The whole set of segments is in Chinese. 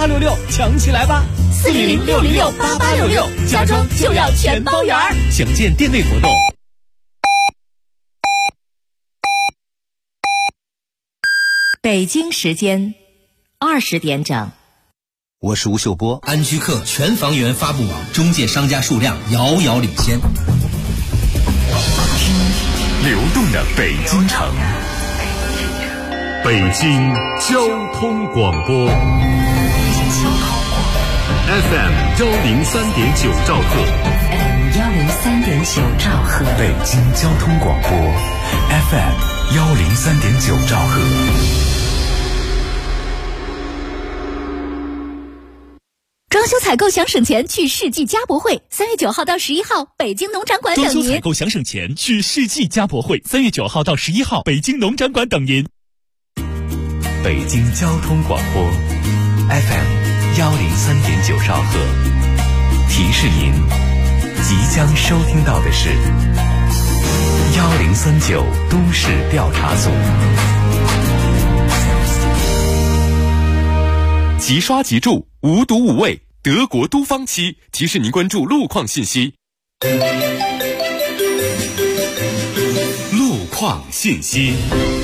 8866，抢起来吧！400-606-8866，家装就要全包圆。详见店内活动。 北京时间20点整。 我是吴秀波。 安居客全房源发布网中介商家数量遥遥领先。 流动的北京城，北京交通广播 FM 103.9兆赫， 103.9兆赫， 北京交通广播 FM 103.9兆赫。 装修采购想省钱，去世纪家博会，3月9号到11号，北京农展馆等您。 装修采购想省钱，去世纪家博会，3月9号到11号，北京农展馆等您。 北京交通广播 FM 103.9兆赫，提示您即将收听到的是1039都市调查组。 即刷即住，无毒无味，德国都方漆提示您关注路况信息。路况信息。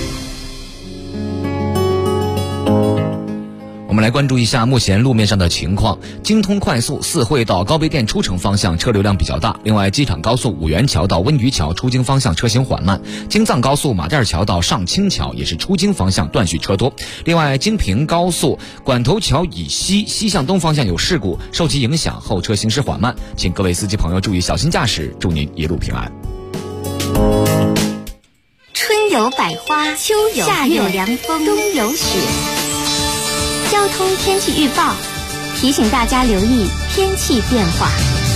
我们来关注一下目前路面上的情况。京通快速四惠到高碑店出城方向车流量比较大，另外机场高速五元桥到温榆桥出京方向车行缓慢，京藏高速马甸桥到上清桥也是出京方向断续车多。另外京平高速管头桥以西西向东方向有事故，受其影响后车行驶缓慢，请各位司机朋友注意小心驾驶，祝您一路平安。 春有百花，秋有夏有凉风，冬有雪。交通天气预报提醒大家留意天气变化。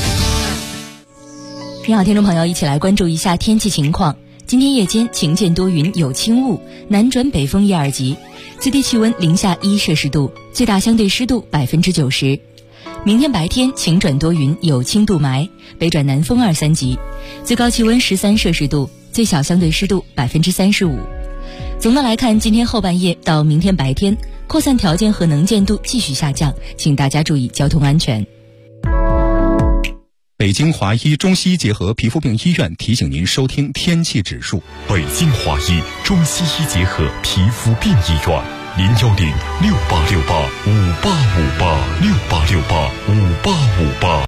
挺好，听众朋友一起来关注一下天气情况。今天夜间晴间多云有轻雾，南转北风1、2级，最低气温零下1摄氏度，最大相对湿度90%。明天白天晴转多云有轻度霾，北转南风2、3级，最高气温13摄氏度，最小相对湿度35%。总的来看，今天后半夜到明天白天，扩散条件和能见度继续下降，请大家注意交通安全。 北京华医中西医结合皮肤病医院提醒您收听天气指数。 北京华医中西医结合皮肤病医院，010-6868-5858，6868-5858。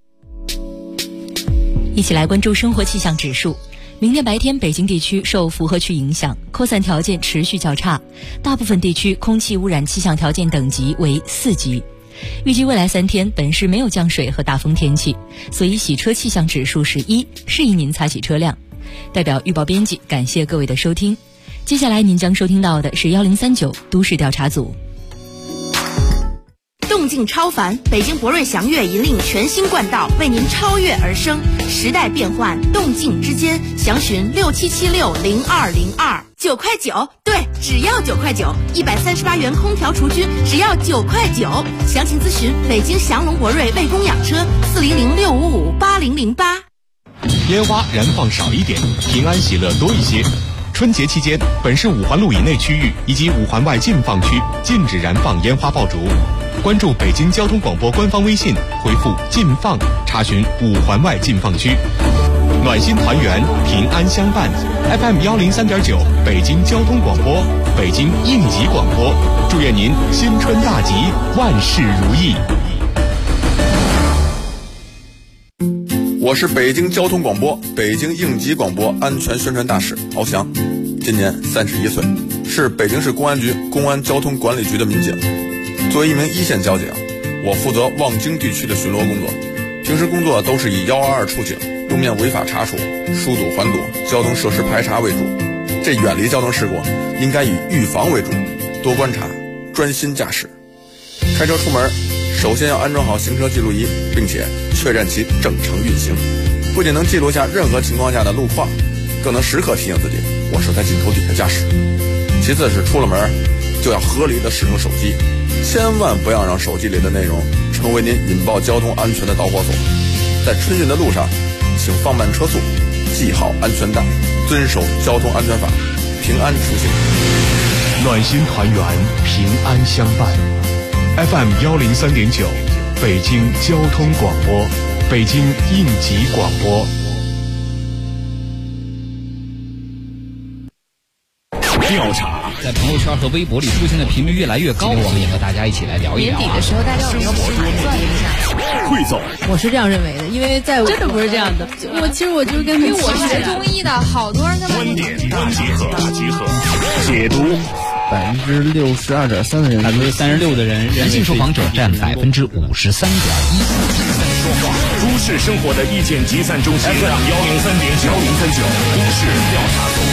一起来关注生活气象指数。明天白天，北京地区受符合区影响，扩散条件持续较差，大部分地区空气污染气象条件等级为4级。预计未来3天，本市没有降水和大风天气，所以洗车气象指数是1，适宜您擦洗车辆。代表预报编辑感谢各位的收听。接下来您将收听到的是1039都市调查组。 动静超凡，北京博瑞祥越引领全新冠道，为您超越而生。时代变幻，动静之间，详询67760202，9块9，对，只要9块9，138元空调除菌，只要9块9。详情咨询北京祥龙博瑞卫工养车，400-655-8008。 烟花燃放少一点，平安喜乐多一些。春节期间，本市5环路以内区域以及5环外禁放区禁止燃放烟花爆竹。关注北京交通广播官方微信，回复禁放查询5环外禁放区。暖心团圆，平安相伴。 FM 103.9北京交通广播，北京应急广播，祝愿您新春大吉，万事如意。 我是北京交通广播北京应急广播安全宣传大使敖翔，今年31岁，是北京市公安局公安交通管理局的民警。作为一名一线交警，我负责望京地区的巡逻工作，平时工作都是以122出警、路面违法查处、疏堵缓堵、交通设施排查为主。这远离交通事故应该以预防为主，多观察，专心驾驶。开车出门首先要安装好行车记录仪，并且确认其正常运行，不仅能记录下任何情况下的路况，更能时刻提醒自己我是在镜头底下驾驶。其次是出了门就要合理的使用手机，千万不要让手机里的内容成为您引爆交通安全的导火索。在春运的路上，请放慢车速，系好安全带，遵守交通安全法，平安出行。 暖心团圆，平安相伴。 FM 103.9，北京交通广播，北京应急广播。 调查在朋友圈和微博里出现的频率越来越高，我们也和大家一起来聊一聊。 年底的时候，大家有没有盘算一下？ 汇总， 我是这样认为的，因为在真的不是这样的。其实我就是跟因为我学中医的，好多人跟观点大集合，解读。 62.3%的人 ，36%的人，男性受访者占53.1%。 都市生活的意见集散中心 FM 103.9，都市调查组。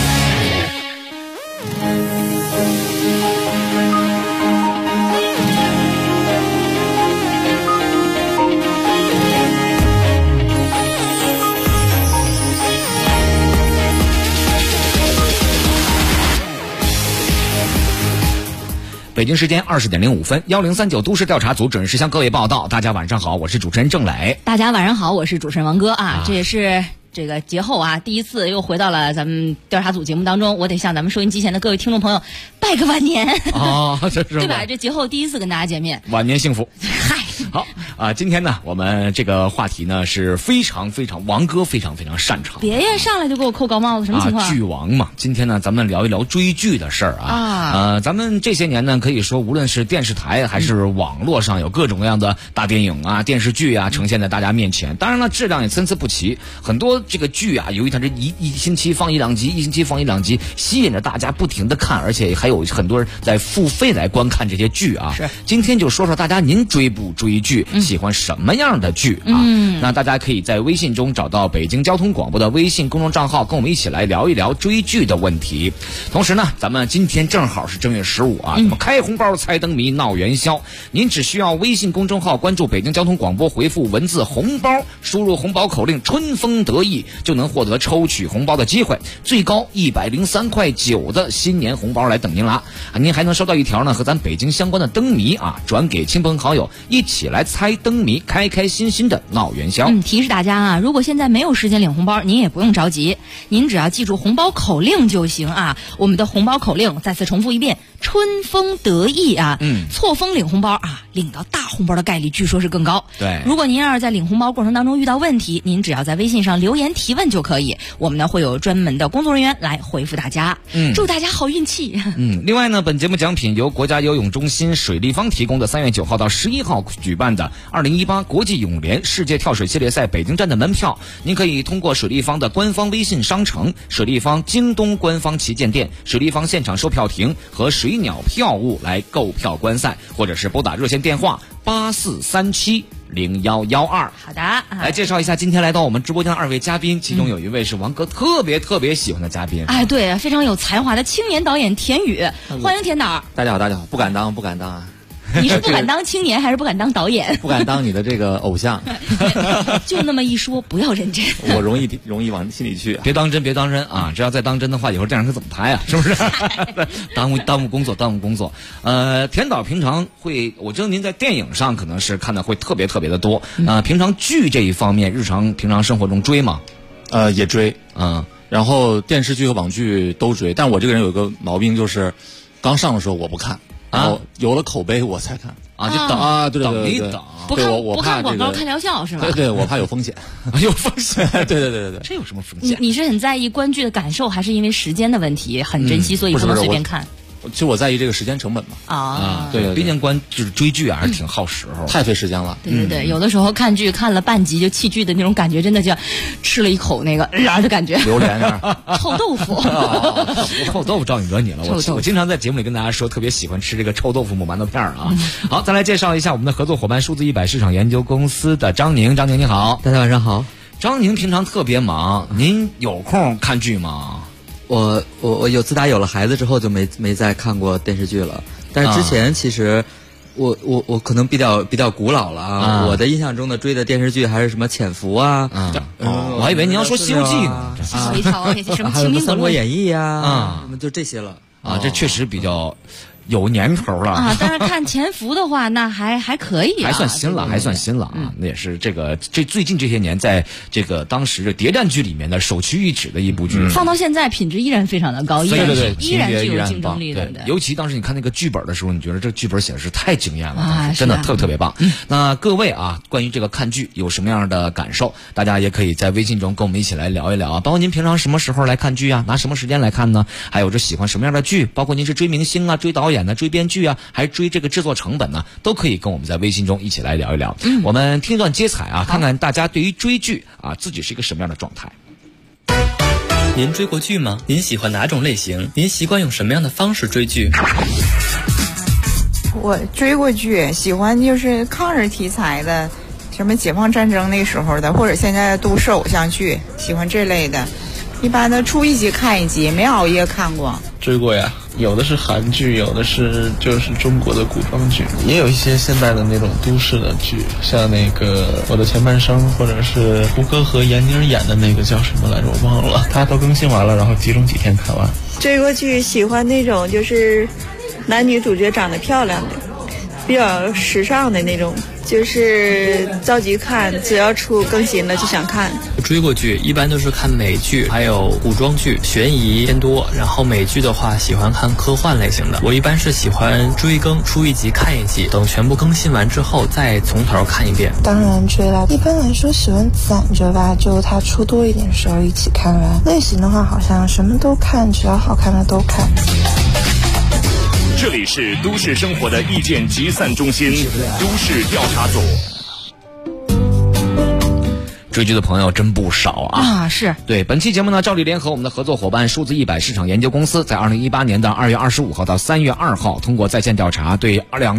北京时间20点05分，1039都市调查组准时向各位报道。大家晚上好，我是主持人郑磊。 大家晚上好，我是主持人王哥啊。这也是这个节后啊，第一次又回到了咱们调查组节目当中。我得向咱们收音机前的各位听众朋友拜个晚年哦，这是对吧？这节后第一次跟大家见面， 晚年幸福。 嗨， 好今天呢，我们这个话题呢是非常王哥非常擅长。 别呀，上来就给我扣高帽子，什么情况？ 剧王嘛。今天呢，咱们聊一聊追剧的事儿啊。咱们这些年呢，可以说无论是电视台还是网络上，有各种各样的大电影啊、电视剧啊呈现在大家面前。当然了，质量也参差不齐。很多这个剧啊，由于它是一星期放一两集，吸引着大家不停的看，而且还有很多人在付费来观看这些剧啊。 是。 今天就说说大家您追不追剧，喜欢什么样的剧啊？那大家可以在微信中找到北京交通广播的微信公众账号，跟我们一起来聊一聊追剧的问题。同时呢，咱们今天正好是正月15啊，咱们开红包猜灯谜闹元宵。您只需要微信公众号关注北京交通广播，回复文字红包，输入红包口令春风得意，就能获得抽取红包的机会，最高103.9块的新年红包来等您了啊！您还能收到一条呢和咱北京相关的灯谜啊，转给亲朋好友，一起来猜灯谜，开心心的闹元宵。 提示大家啊，如果现在没有时间领红包，您也不用着急，您只要记住红包口令就行啊。我们的红包口令再次重复一遍：春风得意啊。错峰领红包啊，领到大红包的概率据说是更高。 对， 如果您要是在领红包过程当中遇到问题，您只要在微信上留言提问就可以，我们呢会有专门的工作人员来回复大家。祝大家好运气。 另外呢，本节目奖品由国家游泳中心水立方提供的3月9号到11号举办的2018国际泳联世界跳水系列赛北京站的门票，您可以通过水立方的官方微信商城、水立方京东官方旗舰店、水立方现场售票亭和水鸟票务来购票观赛，或者是拨打热线电话84370112。 好的， 来介绍一下今天来到我们直播间的2位嘉宾，其中有一位是王哥特别喜欢的嘉宾。 哎，对，非常有才华的青年导演田宇，欢迎田导。 大家好，不敢当啊。 你是不敢当青年还是不敢当导演？ 不敢当你的这个偶像。 就那么一说，不要认真。 我容易往心里去。 别当真啊！这要再当真的话，以后电视剧怎么拍啊？是不是？耽误工作。田导平常我知道您在电影上可能是看的会特别的多。平常剧这一方面，平常生活中追吗？ 也追。然后电视剧和网剧都追，但我这个人有一个毛病，就是刚上的时候我不看。然后有了口碑我才看就等啊， 对， 不看广告看疗效是吧？ 对，我怕有风险， 有风险， 对， 这有什么风险？ 你是很在意观剧的感受，还是因为时间的问题很珍惜，所以不能随便看？ 其实我在意这个时间成本嘛。对， 毕竟就是追剧还是挺耗时候， 太费时间了。 对，有的时候看剧看了半集就弃剧的那种感觉，真的就吃了一口那个的感觉。 榴莲臭豆腐。 臭豆腐招你惹你了。我经常在节目里跟大家说，特别喜欢吃这个臭豆腐抹馒头片啊。好，再来介绍一下我们的合作伙伴数字100市场研究公司的张宁。张宁你好。 大家晚上好。 张宁平常特别忙，您有空看剧吗？ 我自打有了孩子之后就没再看过电视剧了，但是之前其实我可能比较古老了啊。我的印象中的追的电视剧还是什么潜伏啊， 我还以为你要说西游记呢， 吓我一跳，什么还有什么三国演义啊，就这些了啊。这确实比较有年头了啊。但是看潜伏的话，那还可以、啊， 还算新了，还算新了啊。那也是最近这些年在这个当时谍战剧里面的首屈一指的一部剧， 放到现在品质依然非常的高， 对， 依然具有竞争力的。 尤其当时你看那个剧本的时候，你觉得这个剧本写的是太惊艳了，真的特别棒。那各位啊，关于这个看剧有什么样的感受，大家也可以在微信中跟我们一起来聊一聊啊。包括您平常什么时候来看剧啊？拿什么时间来看呢？还有这喜欢什么样的剧？包括您是追明星啊、追导演呢、追编剧啊，还是追这个制作成本呢？都可以跟我们在微信中一起来聊一聊。我们听一段接彩啊，看看大家对于追剧啊自己是一个什么样的状态。 您追过剧吗？您喜欢哪种类型？您习惯用什么样的方式追剧？ 我追过剧，喜欢就是抗日题材的，什么解放战争那时候的，或者现在的都市偶像剧，喜欢这类的。一般的出一集看一集，没熬夜看过。 追过呀，有的是韩剧，有的是就是中国的古装剧，也有一些现代的那种都市的剧，像那个《我的前半生》，或者是胡歌和闫妮演的那个叫什么来着，我忘了。他都更新完了，然后集中几天看完。 追过剧，喜欢那种就是男女主角长得漂亮的，比较时尚的那种，就是着急看，只要出更新了就想看。 追过剧一般都是看美剧，还有古装剧，悬疑偏多。然后美剧的话喜欢看科幻类型的，我一般是喜欢追更，出一集看一集，等全部更新完之后再从头看一遍。 当然追了，一般来说喜欢攒着吧，就它出多一点时候一起看完。类型的话好像什么都看，只要好看的都看。 这里是都市生活的意见集散中心，都市调查组。 追剧的朋友真不少啊！ 是对本期节目呢，照例联合我们的合作伙伴数字100市场研究公司，在2018年的2月25号到3月2号，通过在线调查，对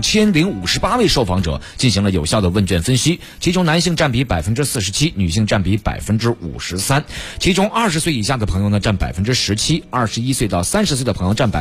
2058位受访者进行了有效的问卷分析，其中男性占比47%，女性占比53%，其中20岁以下的朋友呢占17%，21岁到30岁的朋友占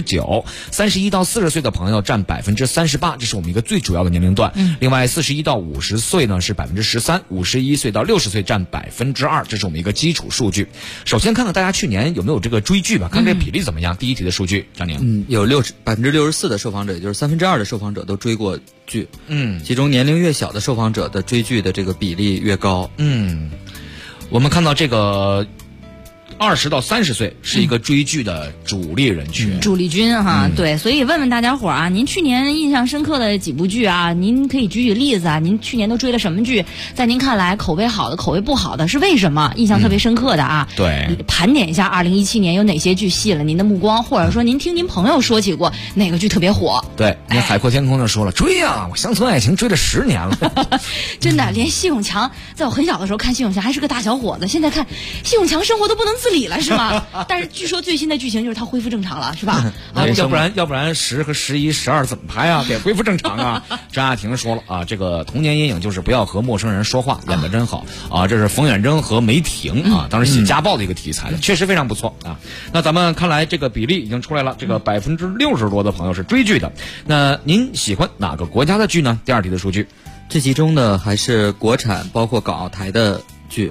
29%，31到40岁的朋友占38%，这是我们一个最主要的年龄段。另外41到50岁呢是13%，51岁到60岁占2%，这是我们一个基础数据。首先看看大家去年有没有这个追剧吧，看这个比例怎么样。第一题的数据，张宁， 有64%的受访者，也就是2/3的受访者都追过剧。其中年龄越小的受访者的追剧的这个比例越高。 我们看到这个20到30岁是一个追剧的主力人群， 主力军哈。对，所以问问大家伙啊，您去年印象深刻的几部剧啊，您可以举例子啊，您去年都追了什么剧？在您看来，口碑好的、口碑不好的是为什么？印象特别深刻的啊， 对， 盘点一下2017年有哪些剧吸引了您的目光，或者说您听您朋友说起过哪个剧特别火？ 对，那海阔天空就说了，追啊，我乡村爱情追了10年了， 真的，连谢永强，在我很小的时候看谢永强还是个大小伙子，现在看谢永强生活都不能自理了，是吗？但是据说最新的剧情就是他恢复正常了，是吧？ 要不然10和11、12怎么拍啊？得恢复正常啊！张亚婷说了啊，这个童年阴影就是不要和陌生人说话，演得真好啊！这是冯远征和梅婷啊，当时写家暴的一个题材的，确实非常不错啊。那咱们看来这个比例已经出来了，这个60%多的朋友是追剧的。那您喜欢哪个国家的剧呢？第二题的数据， 这其中呢还是国产包括港澳台的剧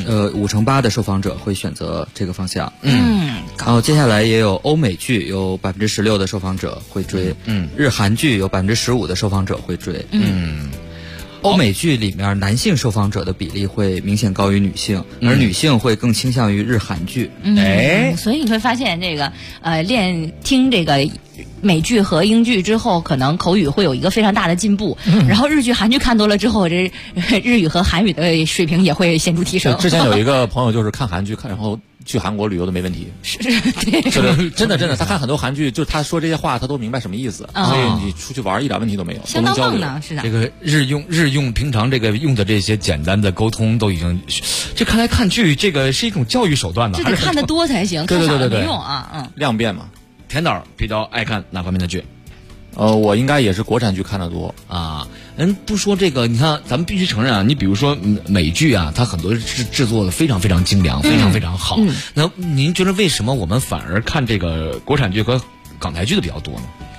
，58%的受访者会选择这个方向。然后接下来也有欧美剧，有16%的受访者会追。日韩剧有15%的受访者会追。欧美剧里面男性受访者的比例会明显高于女性，而女性会更倾向于日韩剧。 所以你会发现这个听这个美剧和英剧之后，可能口语会有一个非常大的进步。然后日剧、韩剧看多了之后，这日语和韩语的水平也会显著提升。 之前有一个朋友就是看韩剧，然后去韩国旅游都没问题。对，真的，他看很多韩剧，就他说这些话，他都明白什么意思，所以你出去玩一点问题都没有， 相当棒呢，是的。 这个日用平常这个用的这些简单的沟通都已经，这看来看剧这个是一种教育手段呢， 这得看得多才行，看少了没用啊。 量变嘛。 田导比较爱看哪方面的剧？ 我应该也是国产剧看得多啊。不说这个，你看咱们必须承认啊，你比如说美剧啊，它很多是制作的非常非常精良，非常非常好。那您觉得为什么我们反而看这个国产剧和港台剧的比较多呢？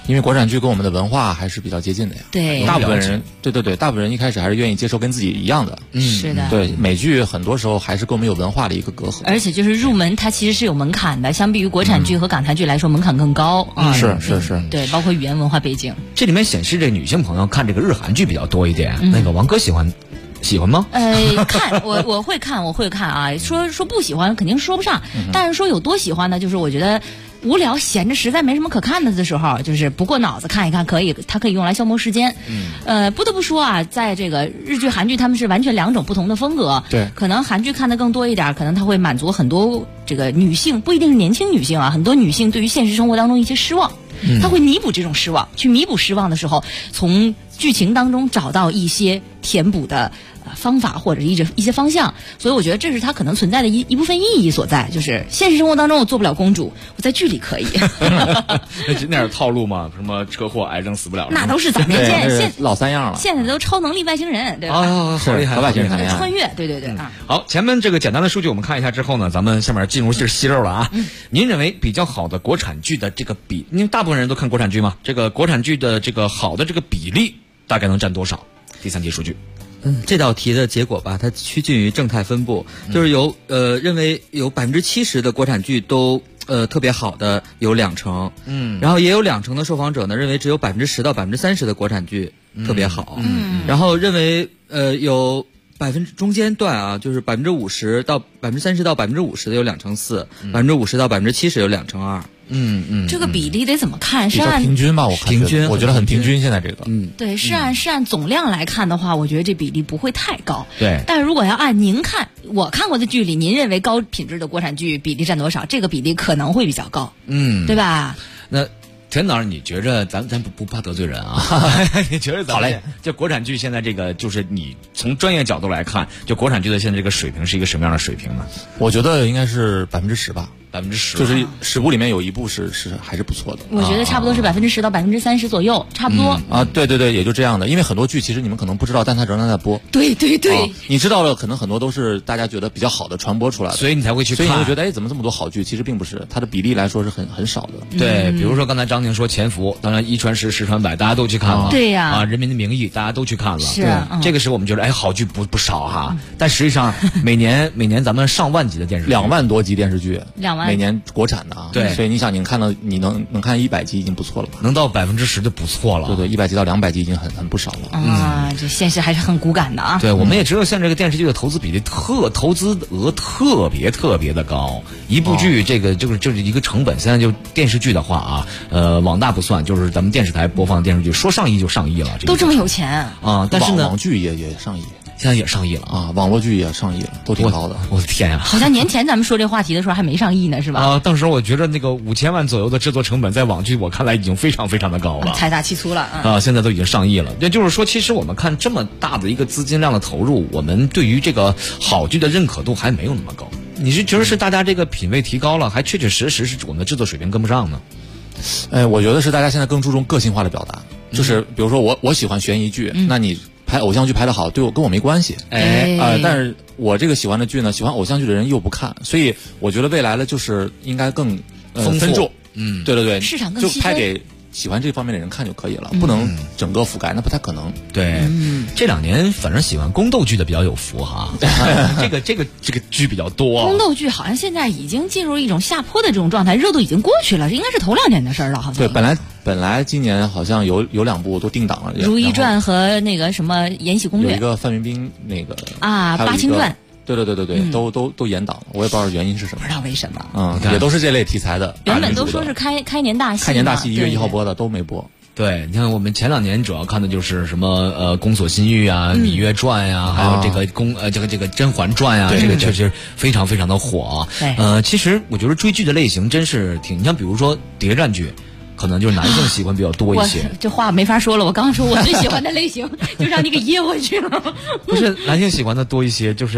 因为国产剧跟我们的文化还是比较接近的呀。 对， 大部分人对，大部分人一开始还是愿意接受跟自己一样的。 是的。 对，美剧很多时候还是跟我们有文化的一个隔阂。 而且就是入门，它其实是有门槛的，相比于国产剧和港台剧来说，门槛更高。 是。 对，包括语言文化背景。 这里面显示这女性朋友看这个日韩剧比较多一点。那个王哥喜欢吗？ 看我会看啊。说不喜欢肯定说不上，但是说有多喜欢呢？就是我觉得无聊闲着实在没什么可看的时候，就是不过脑子看一看它可以用来消磨时间。不得不说啊，在这个日剧韩剧他们是完全两种不同的风格。 对， 可能韩剧看得更多一点，可能它会满足很多这个女性，不一定是年轻女性啊，很多女性对于现实生活当中一些失望。他会弥补这种失望，去弥补失望的时候，从剧情当中找到一些填补的方法或者一些方向，所以我觉得这是它可能存在的一部分意义所在。就是现实生活当中我做不了公主，我在剧里可以。 那是套路嘛？什么车祸、癌症死不了？ 那都是早年间老三样了。 现在都超能力外星人，对吧？ 好厉害， 和外星人谈恋爱， 穿越，对啊。 好，前面这个简单的数据我们看一下之后呢，咱们下面进入细肉了啊。您认为比较好的国产剧的这个因为大部分人都看国产剧嘛，这个国产剧的这个好的这个比例大概能占多少？第3题数据。 这道题的结果吧，它趋近于正态分布，就是认为有70%的国产剧都特别好的有20%，然后也有20%的受访者呢认为只有10%到30%的国产剧特别好，然后认为有中间段啊，就是50%到30%到50%的有2/4%，50%到70%有2/2。 这个比例得怎么看？是按平均吧？我觉得很平均。现在这个， 对，是按总量来看的话，我觉得这比例不会太高。 对， 但如果要按我看过的剧里，您认为高品质的国产剧比例占多少？这个比例可能会比较高，对吧？ 那田导，你觉着咱不怕得罪人啊？你觉得好嘞？就国产剧现在这个，就是你从专业角度来看，就国产剧的现在这个水平是一个什么样的水平呢？ 我觉得应该是10%吧。 10%， 就是10部里面有1部是还是不错的。 我觉得差不多是10%到30%左右，差不多。 对，也就这样的。因为很多剧其实你们可能不知道，但它仍然在播。 对， 你知道了，可能很多都是大家觉得比较好的传播出来的， 所以你才会去看。 所以你会觉得，怎么这么多好剧？其实并不是，它的比例来说是很少的。 对，比如说刚才张宁说《潜伏》，当然1传10，10传100，大家都去看了。 对呀。 《人民的名义》，大家都去看了。 是。 这个时候我们觉得，好剧不少哈。但实际上，每年咱们上万集的电视剧 ，2万多集电视剧 ，2万每年国产。 对， 所以你想，你能看100集已经不错了吧？ 能到10%就不错了。 对，100集到200集已经很不少了。这现实还是很骨感的啊。 对，我们也知道，像这个电视剧的投资比例投资额特别的高。一部剧这个就是一个成本。现在就电视剧的话啊，网大不算，就是咱们电视台播放的电视剧，说上亿就上亿了。 都这么有钱啊！但是呢， 网剧也上亿。 现在也上亿了啊！网络剧也上亿了，都挺高的。 我的天呀！ 好像年前咱们说这话题的时候还没上亿呢，是吧？ 当时我觉得那个5000万左右的制作成本，在网剧我看来已经非常的高了， 财大气粗了现在都已经上亿了。也就是说，其实我们看这么大的一个资金量的投入，我们对于这个好剧的认可度还没有那么高。你是觉得是大家这个品味提高了，还确实是我们的制作水平跟不上呢？ 我觉得是大家现在更注重个性化的表达，就是比如说我喜欢悬疑剧，那你拍偶像剧拍得好，跟我没关系。但是我这个喜欢的剧呢，喜欢偶像剧的人又不看，所以我觉得未来的就是应该更分众。对， 市场更就拍给喜欢这方面的人看就可以了，不能整个覆盖，那不太可能。 对，这2年反正喜欢宫斗剧的比较有福哈，这个剧比较多。 宫斗剧好像现在已经进入一种下坡的这种状态，热度已经过去了，这应该是头2年的事了，好像。 对，本来今年好像有2部都定档了， 《如懿传》和那个什么《延禧攻略》， 有一个范冰冰那个 《八清传》。 对，都延档了，我也不知道原因是什么， 不知道为什么。 也都是这类题材的。 原本都说是开年大戏， 开年大戏1月1号播的都没播。 对，你看我们前2年主要看的就是什么宫锁心玉啊、芈月传呀，还有这个这个甄嬛传呀，这个确实非常的火。其实我觉得追剧的类型真是你像比如说谍战剧。可能就是男性喜欢比较多一些。 这话没法说了，我刚说我最喜欢的类型，就让你给噎回去了。 不是男性喜欢的多一些，就是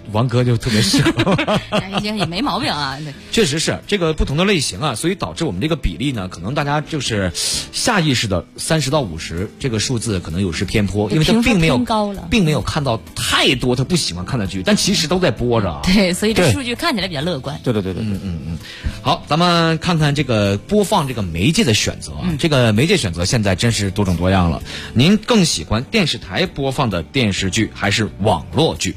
王哥就特别适合。 也没毛病啊。 确实是这个不同的类型啊，所以导致我们这个比例呢，可能大家就是下意识的30到50这个数字可能有失偏颇，因为他并没有看到太多他不喜欢看的剧，但其实都在播着啊。 对，所以这数据看起来比较乐观。 对。 好，咱们看看这个播放这个媒介的选择啊，这个媒介选择现在真是多种多样了。您更喜欢电视台播放的电视剧还是网络剧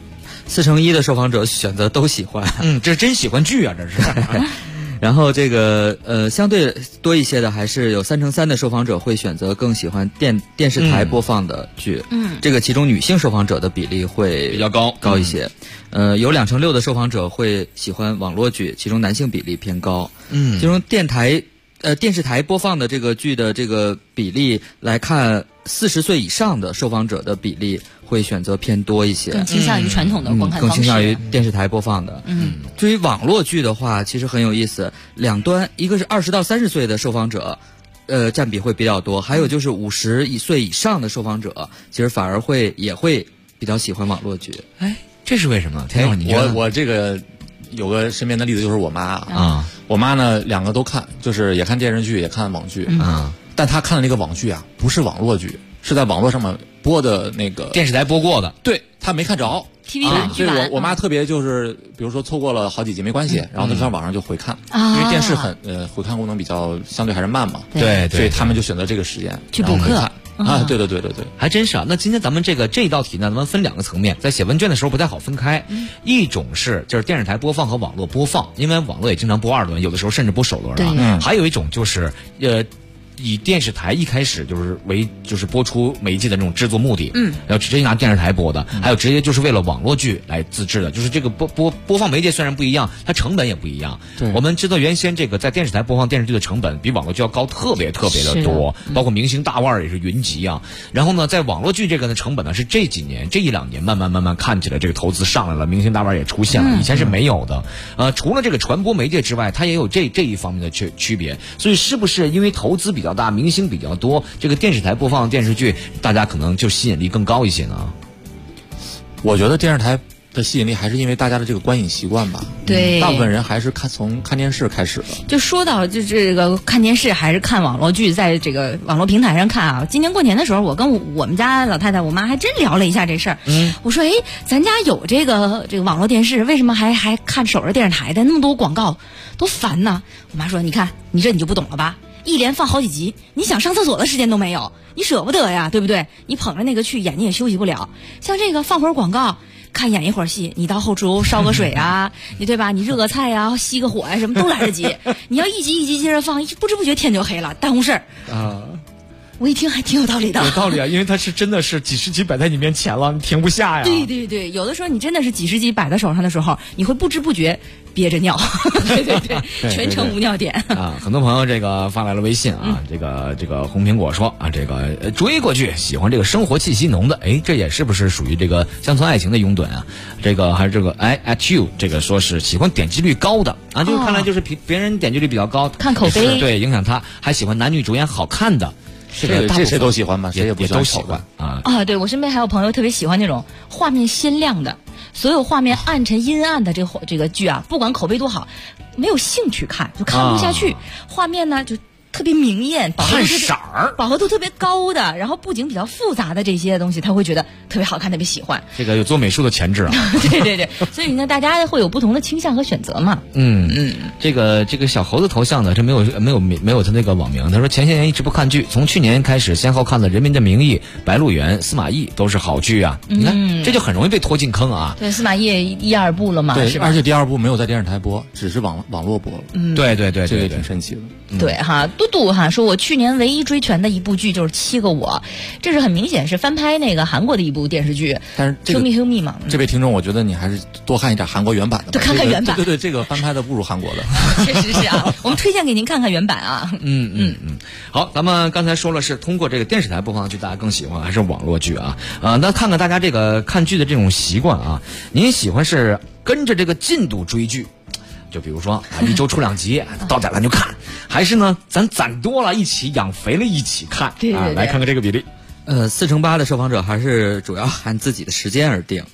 ？41%的受访者选择都喜欢。 这是真喜欢剧啊，这是。 然后这个相对多一些的还是有3%的受访者会选择更喜欢电视台播放的剧。这个其中女性受访者的比例会比较高一些。有2%6的受访者会喜欢网络剧，其中男性比例偏高。其中电视台播放的这个剧的这个比例来看，40岁以上的受访者的比例会选择偏多一些， 更倾向于传统的观看方式， 更倾向于电视台播放的。至于网络剧的话，其实很有意思，两端一个是20到30岁的受访者，占比会比较多，还有就是50岁以上的受访者，其实反而也会比较喜欢网络剧。 哎，这是为什么？田总，你觉得？ 我这个有个身边的例子就是我妈啊，我妈呢2个都看，就是也看电视剧也看网剧啊，但她看的那个网剧啊，不是网络剧，是在网络上面播的那个电视台播过的， 对，她没看着。 TV 版所以我妈特别就是比如说错过了好几集没关系，然后她上网上就回看，因为电视回看功能比较相对还是慢嘛， 对， 所以他们就选择这个时间去补课啊，对， 还真是啊。那今天咱们这一道题呢，咱们分2个层面，在写问卷的时候不太好分开。一种是就是电视台播放和网络播放，因为网络也经常播2轮，有的时候甚至播首轮啊。还有一种就是以电视台一开始就是播出媒介的那种制作目的，要直接拿电视台播的，还有直接就是为了网络剧来自制的，就是这个播放媒介虽然不一样，它成本也不一样。我们知道原先这个在电视台播放电视剧的成本比网络剧要高特别的多，包括明星大腕也是云集啊。然后呢，在网络剧这个的成本呢，是这1-2年慢慢看起来这个投资上来了，明星大腕也出现了，以前是没有的。除了这个传播媒介之外，它也有这一方面的区别。所以是不是因为投资比较大，明星比较多，这个电视台播放电视剧大家可能就吸引力更高一些呢？ 我觉得电视台的吸引力还是因为大家的这个观影习惯吧。 对， 大部分人还是从看电视开始的。 就说到就这个看电视还是看网络剧，在这个网络平台上看啊。今年过年的时候，我跟我们家老太太我妈还真聊了一下这事儿。我说咱家有这个网络电视，为什么还看守着电视台的？那么多广告，多烦呐！我妈说，你看你就不懂了吧？一连放好几集，你想上厕所的时间都没有，你舍不得呀，对不对？你捧着那个去，眼睛也休息不了。像这个放会儿广告，看演一会儿戏，你到后厨烧个水啊，你对吧？你热个菜啊，熄个火啊，什么都来得及。你要一集一集接着放，不知不觉天就黑了，耽误事儿啊。我一听还挺有道理的， 有道理啊，因为它是真的是几十集摆在你面前了，你停不下呀。 对，有的时候你真的是几十集摆在手上的时候，你会不知不觉憋着尿，对，全程无尿点啊。很多朋友这个发来了微信啊，这个红苹果说啊，这个追过去喜欢这个生活气息浓的，这也是不是属于这个乡村爱情的拥趸啊？这个还是这个at you 这个说是喜欢点击率高的啊，就看来就是别人点击率比较高， 看口碑， 对，影响他，还喜欢男女主演好看的。 这谁都喜欢吧，谁也不都喜欢啊！对，我身边还有朋友特别喜欢那种画面鲜亮的，所有画面暗沉阴暗的这个剧啊，不管口碑多好，没有兴趣看，就看不下去。画面呢就特别明艳，饱和度特别高的，然后布景比较复杂的这些东西，他会觉得特别好看，特别喜欢。 这个有做美术的潜质啊！ 对，所以呢，大家会有不同的倾向和选择嘛。 这个小猴子头像呢，这没有他那个网名。他说前些年一直不看剧，从去年开始先后看了《人民的名义》《白鹿原》《司马懿》，都是好剧啊。你看，这就很容易被拖进坑啊。 对，司马懿1、2部了嘛， 对， 是吧？ 而且第2部没有在电视台播，只是网络播了。 对， 这个也挺神奇的。 对哈，嘟嘟哈说，我去年唯一追全的一部剧就是《7个我》，这是很明显是翻拍那个韩国的一部电视剧， 但是 Kill Me Kill Me 嘛。 这位听众，我觉得你还是多看一点韩国原版的吧， 就看看原版。 对，这个翻拍的不如韩国的。 确实是啊，我们推荐给您看看原版啊。 好，咱们刚才说了是通过这个电视台播放的剧大家更喜欢还是网络剧啊？那看看大家这个看剧的这种习惯啊，您喜欢是跟着这个进度追剧？就比如说1周出2集，到点咱就看，还是呢咱攒多了一起养肥了一起看？ 对， 来看看这个比例。 4%-8%的受访者还是主要按自己的时间而定。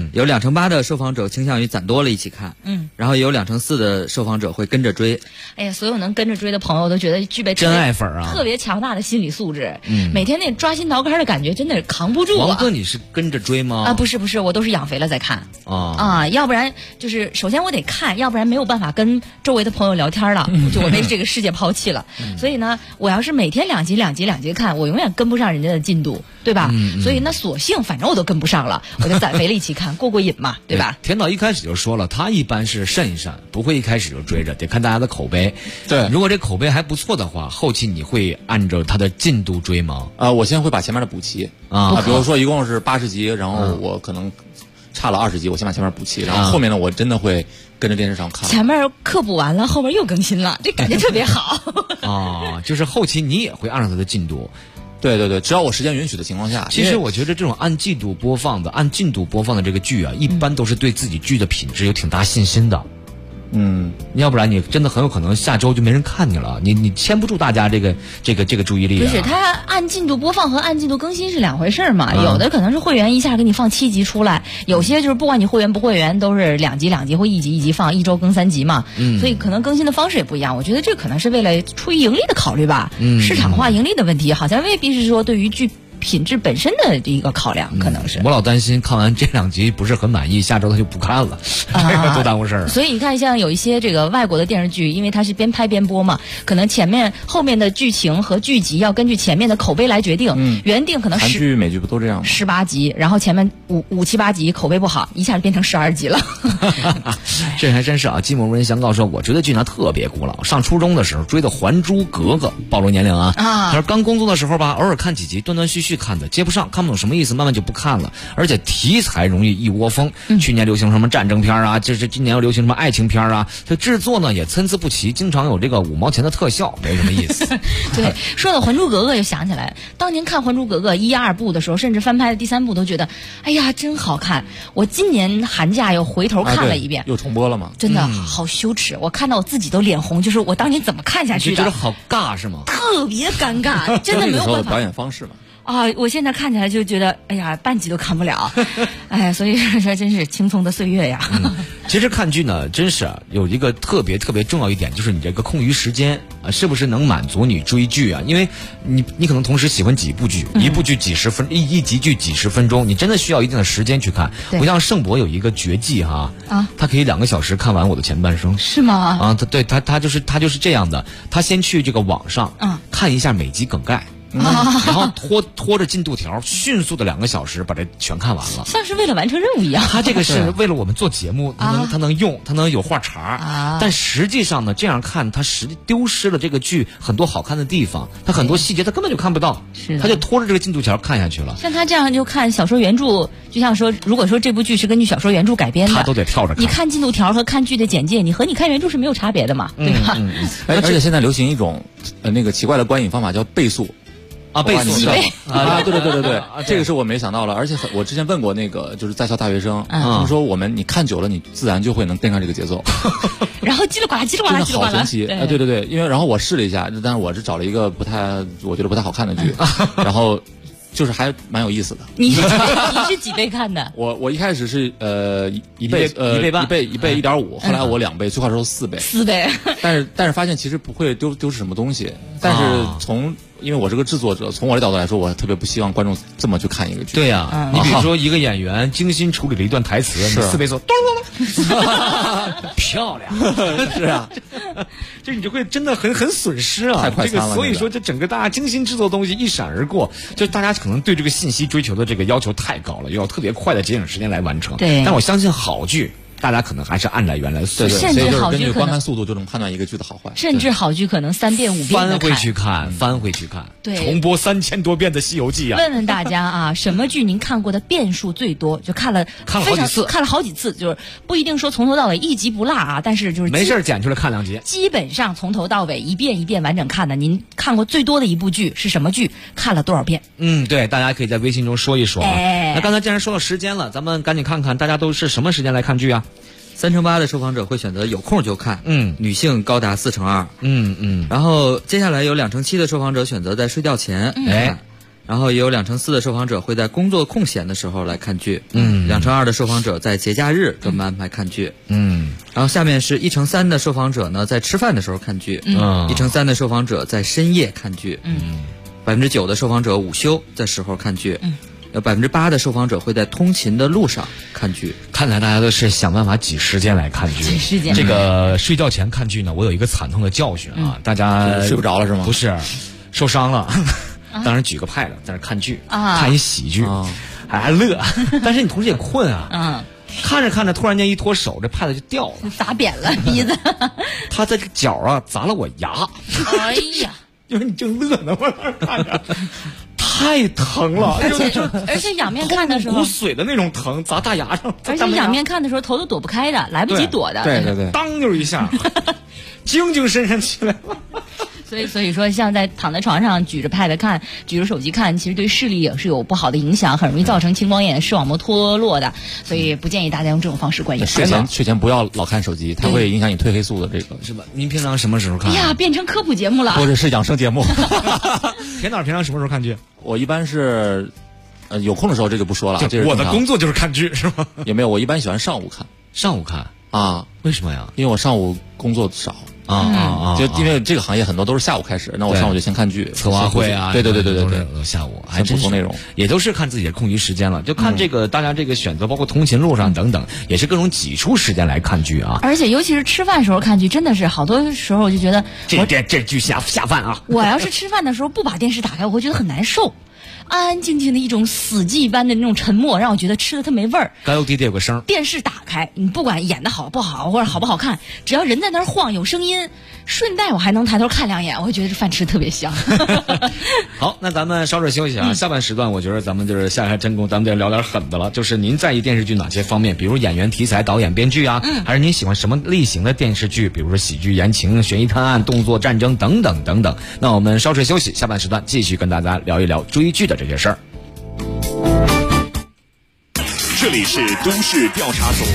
有28%的受访者倾向于攒多了一起看，然后有4%的受访者会跟着追。 哎呀，所有能跟着追的朋友都觉得具备真爱粉啊， 特别强大的心理素质。每天那抓心挠肝的感觉真的扛不住啊。 王哥，你是跟着追吗？ 不是，我都是养肥了再看要不然就是首先我得看，要不然没有办法跟周围的朋友聊天了，就我被这个世界抛弃了。所以呢，我要是每天2集看，我永远跟不上人家的进度，对吧？所以那索性反正我都跟不上了，我就攒肥了一起看，过瘾嘛，对吧？ 田导一开始就说了，他一般是慎一慎，不会一开始就追着，得看大家的口碑。 对， 如果这口碑还不错的话，后期你会按照他的进度追吗？ 我先会把前面的补齐比如说一共是80集，然后我可能差了20集，我先把前面补齐，然后后面呢，我真的会跟着电视上看。 前面课补完了，后面又更新了，这感觉特别好。 就是后期你也会按照他的进度。 对，只要我时间允许的情况下。 其实我觉得这种按进度播放的这个剧啊，一般都是对自己剧的品质有挺大信心的。要不然你真的很有可能下周就没人看你了，你牵不住大家这个注意力。 不是，他按进度播放和按进度更新是两回事嘛。有的可能是会员一下给你放7集出来，有些就是不管你会员不会员都是2集或1集放，1周更3集嘛。所以可能更新的方式也不一样。我觉得这可能是为了出于盈利的考虑吧，市场化盈利的问题，好像未必是说对于剧品质本身的一个考量，可能是。 我老担心看完这2集不是很满意，下周他就不看了，多耽误事儿。 所以你看，像有一些这个外国的电视剧，因为它是边拍边播嘛，可能后面的剧情和剧集要根据前面的口碑来决定。原定可能韩剧、美剧不都这样吗 ？18集，然后前面5、7、8集口碑不好，一下就变成12集了。 这还真是啊！寂寞无人相告说，我追的剧呢特别古老，上初中的时候追的《还珠格格》，暴露年龄啊。他说刚工作的时候吧，偶尔看几集，断断续续看的，接不上，看不懂什么意思，慢慢就不看了。而且题材容易一窝蜂，去年流行什么战争片啊，今年又流行什么爱情片啊，这制作呢也参差不齐，经常有这个5毛钱的特效，没什么意思。 对，说到《还珠格格》，又想起来当年看《还珠格格》1、2部的时候，甚至翻拍的第3部都觉得，哎呀，真好看。我今年寒假又回头看了一遍， 又重播了吗？ 真的好羞耻，我看到我自己都脸红，就是我当年怎么看下去的？ 觉得好尬是吗？ 特别尴尬，真的没有办法。 表演方式嘛。 我现在看起来就觉得，哎呀，半集都看不了，所以说真是青葱的岁月呀。 其实看剧呢，真是有一个特别重要一点，就是你这个空余时间是不是能满足你追剧啊？因为你可能同时喜欢几部剧，一部剧几十分，一集剧几十分钟，你真的需要一定的时间去看。不像盛博有一个绝技他可以2个小时看完我的前半生。 是吗？ 他就是这样的，他先去这个网上看一下每集梗概。然后拖着进度条，迅速的2个小时把这全看完了， 像是为了完成任务一样。 他这个是为了我们做节目，他能用，他能有话茬但实际上呢，这样看他丢失了这个剧很多好看的地方，他很多细节他根本就看不到，他就拖着这个进度条看下去了。 像他这样就看小说原著，就像说，如果说这部剧是根据小说原著改编的， 他都得跳着看。 你看进度条和看剧的简介，你和你看原著是没有差别的嘛，对吧？ 而且现在流行一种那个奇怪的观影方法，叫倍速。 倍速对，这个是我没想到了，而且我之前问过那个就是在校大学生，他们说你看久了，你自然就会能跟上这个节奏， 然后叽里呱啦， 真的好神奇。对，因为然后我试了一下，但是我是找了一个我觉得不太好看的剧，然后就是还蛮有意思的。 你是几倍看的？ 我一开始是一倍半1.5倍，后来我2倍，最快时候4倍。 4倍。 但是发现其实不会丢失什么东西，但是因为我是个制作者，从我的角度来说，我特别不希望观众这么去看一个剧。 对呀，你比如说一个演员精心处理了一段台词，你4倍速，漂亮， 是啊， 这你就会真的很损失啊， 太快餐了。 所以说，这整个大家精心制作的东西一闪而过，就大家可能对这个信息追求的这个要求太高了，又要特别快的节省时间来完成。 对， 但我相信好剧。大家可能还是按来原来速度， 甚至好剧根据观看速度就能判断一个剧的好坏。 甚至好剧可能3遍5遍翻回去看， 对， 重播3000多遍的《西游记》啊！ 问问大家什么剧您看过的遍数最多？就看了好几次，就是不一定说从头到尾一集不落但是就是没事剪出来看2集， 基本上从头到尾一遍一遍完整看的。您看过最多的一部剧是什么剧？看了多少遍？ 对，大家可以在微信中说一说。那刚才既然说到时间了，咱们赶紧看看大家都是什么时间来看剧啊 ？38%的受访者会选择有空就看，女性高达4%，然后接下来有2%7%的受访者选择在睡觉前看， 然后也有2/4的受访者会在工作空闲的时候来看剧，2/2的受访者在节假日专门安排看剧，然后下面是1/3的受访者呢在吃饭的时候看剧，1/3的受访者在深夜看剧，9%的受访者午休的时候看剧，有8%的受访者会在通勤的路上看剧。 看来大家都是想办法挤时间来看剧。 挤时间。 这个睡觉前看剧呢，我有一个惨痛的教训啊，大家睡不着了是吗？ 不是，受伤了。当然举个 pad 在那看剧，看一喜剧，还乐，但是你同时也困啊。看着看着，突然间一脱手，这 pad 就掉了， 砸扁了鼻子。 他在这个角啊砸了我牙。 哎呀！ 就是你正乐呢，我看着。太疼了， 而且仰面看的时候， 骨髓的那种疼，砸大牙上。 而且仰面看的时候，头都躲不开的，来不及躲的。 对，当就一下，精神起来了。 所以说，像在躺在床上举着 pad 看，举着手机看，其实对视力也是有不好的影响，很容易造成青光眼、视网膜脱落的。所以不建议大家用这种方式观影。 睡前不要老看手机，它会影响你褪黑素的这个， 是吧？您平常什么时候看？ 哎呀，变成科普节目了， 或者是养生节目。 田导平常什么时候看剧？ 我一般是，有空的时候这就不说了。 我的工作就是看剧，是吗？ 也没有，我一般喜欢上午看。 上午看啊？ 为什么呀？ 因为我上午工作少。就因为这个行业很多都是下午开始，那我上午就先看剧， 策划会啊， 对， 下午还补充内容， 也都是看自己的空余时间了，就看这个大家这个选择，包括通勤路上等等，也是各种挤出时间来看剧啊。 而且尤其是吃饭时候看剧，真的是好多时候我就觉得这剧下饭啊。 我要是吃饭的时候不把电视打开，我会觉得很难受。安安静静的一种死寂一般的那种沉默，让我觉得吃的特没味儿。 高低得有个声。 电视打开，你不管演的好不好，或者好不好看，只要人在那儿晃，有声音，顺带我还能抬头看2眼，我会觉得这饭吃的特别香。 好，那咱们稍事休息啊。下半时段我觉得咱们就是下一下真功，咱们得聊点狠的了。就是您在意电视剧哪些方面？比如演员、题材、导演、编剧啊，还是您喜欢什么类型的电视剧？比如说喜剧、言情、悬疑探案、动作、战争等等等等。那我们稍事休息，下半时段继续跟大家聊一聊追剧的这些事儿。 这里是都市调查组。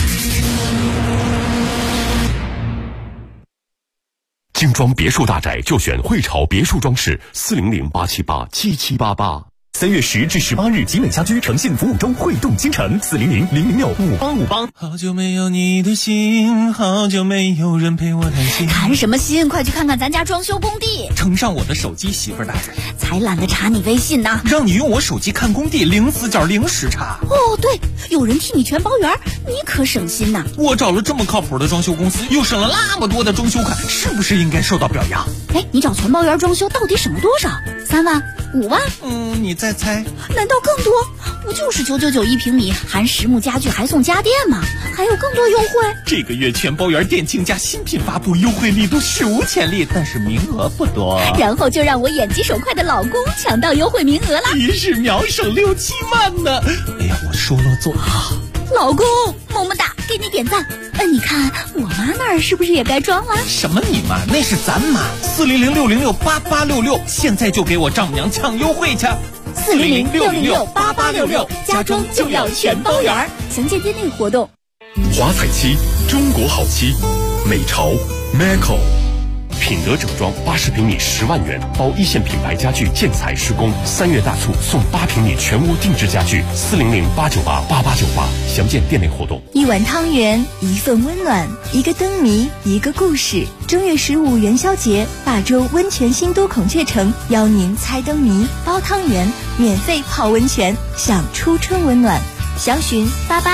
精装别墅大宅就选汇潮别墅装饰，400-878-7788。3月10至18日，集美家居诚信服务中，汇动京城，400-006-5858。 好久没有你的心，好久没有人陪我谈心。 谈什么心？快去看看咱家装修工地。 乘上我的手机，媳妇儿大人。 才懒得查你微信呢。 让你用我手机看工地，0死角0时差。 哦，对，有人替你全包圆，你可省心呐。 我找了这么靠谱的装修公司，又省了那么多的装修款，是不是应该受到表扬？ 哎，你找全包圆装修到底省了多少？3万、5万？ 你再猜？ 难道更多？不就是999一平米，含实木家具还送家电吗？还有更多优惠。 这个月全包圆店庆家新品发布，优惠力度史无前例，但是名额不多。 然后就让我眼疾手快的老公抢到优惠名额了， 一日秒省6-7万呢！哎呀，我说了做到。 老公，么么哒，给你点赞。你看我妈那儿是不是也该装了？ 什么你妈？那是咱妈。400-606-8866，现在就给我丈母娘抢优惠去。 400-606-8866，家装就要全包圆。详见店内活动。 华彩漆，中国好漆，美潮 Maco。品德整装80平米10万元，包一线品牌家具建材施工。3月大促送8平米全屋定制家具，400-898-8898。详见店内活动。 一碗汤圆，一份温暖，一个灯谜，一个故事。正月15元宵节，霸州温泉新都孔雀城邀您猜灯谜、包汤圆，免费泡温泉，享初春温暖。详询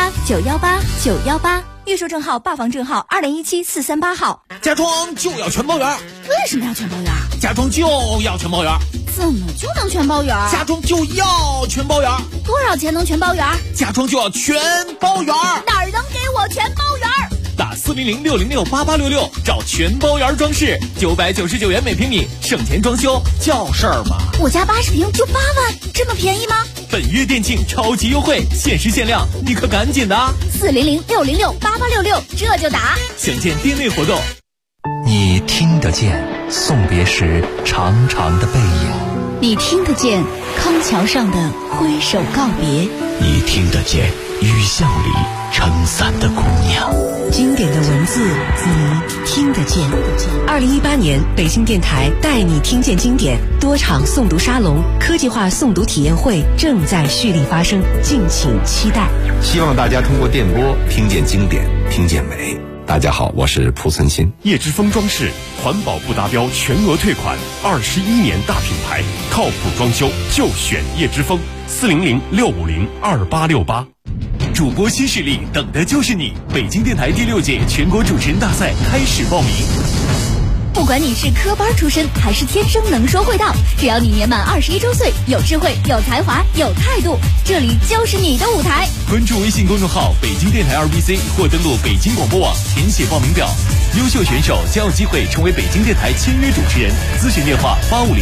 88918918，预售证号、霸房证号2017-438号。 家装就要全包圆。 为什么要全包圆？ 家装就要全包圆。 怎么就能全包圆？ 家装就要全包圆。 多少钱能全包圆？ 家装就要全包圆。 哪儿能给我全包圆？ 打400-606-8866，找全包圆装饰，999元每平米，省钱装修叫事儿吗？ 我家80平就8万，这么便宜吗？ 本月店庆超级优惠，限时限量，你可赶紧的 ！400-606-8866，这就打。 详见店内活动。 你听得见送别时长长的背影， 你听得见康桥上的挥手告别， 你听得见雨巷里撑伞的姑娘。 经典的文字，你听得见。2018年，北京电台带你听见经典多场诵读沙龙、科技化诵读体验会正在蓄力发生，敬请期待。 希望大家通过电波听见经典，听见美。大家好，我是蒲存昕。 叶之峰装饰环保不达标全额退款，21年大品牌，靠谱装修就选叶之峰，400-650-2868。 主播新势力等的就是你！北京电台第6届全国主持人大赛开始报名。 不管你是科班出身还是天生能说会道，只要你年满21周岁，有智慧、有才华、有态度，这里就是你的舞台。 关注微信公众号北京电台2BC 或登录北京广播网填写报名表，优秀选手将有机会成为北京电台签约主持人。咨询电话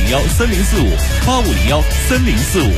8501-3045，8501-3045。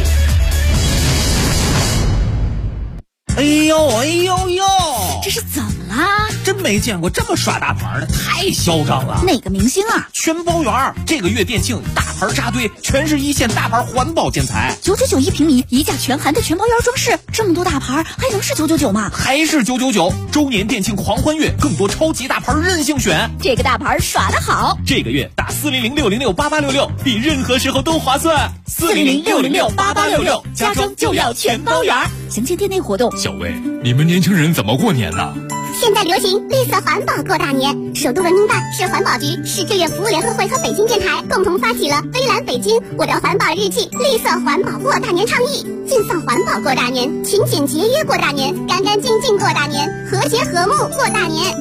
哎呦哎呦呦， 这是怎么啦？ 真没见过这么耍大牌的，太嚣张了。 哪个明星啊？ 全包圆，这个月店庆大牌扎堆，全是一线大牌环保建材。 999一平米，一价全含的全包圆装饰，这么多大牌还能是999吗？ 还是999。周年店庆狂欢月，更多超级大牌任性选。 这个大牌耍得好， 这个月打400-606-8866，比任何时候都划算。 400-606-8866，家装就要全包圆。详见店内活动。 小魏，你们年轻人怎么过年呢？ 现在流行绿色环保过大年，首都文明办、市环保局、市志愿服务联合会和北京电台共同发起了微蓝北京我的环保日记绿色环保过大年倡议，尽放环保过大年，勤俭节约过大年，干干净净过大年，和谐和睦过大年。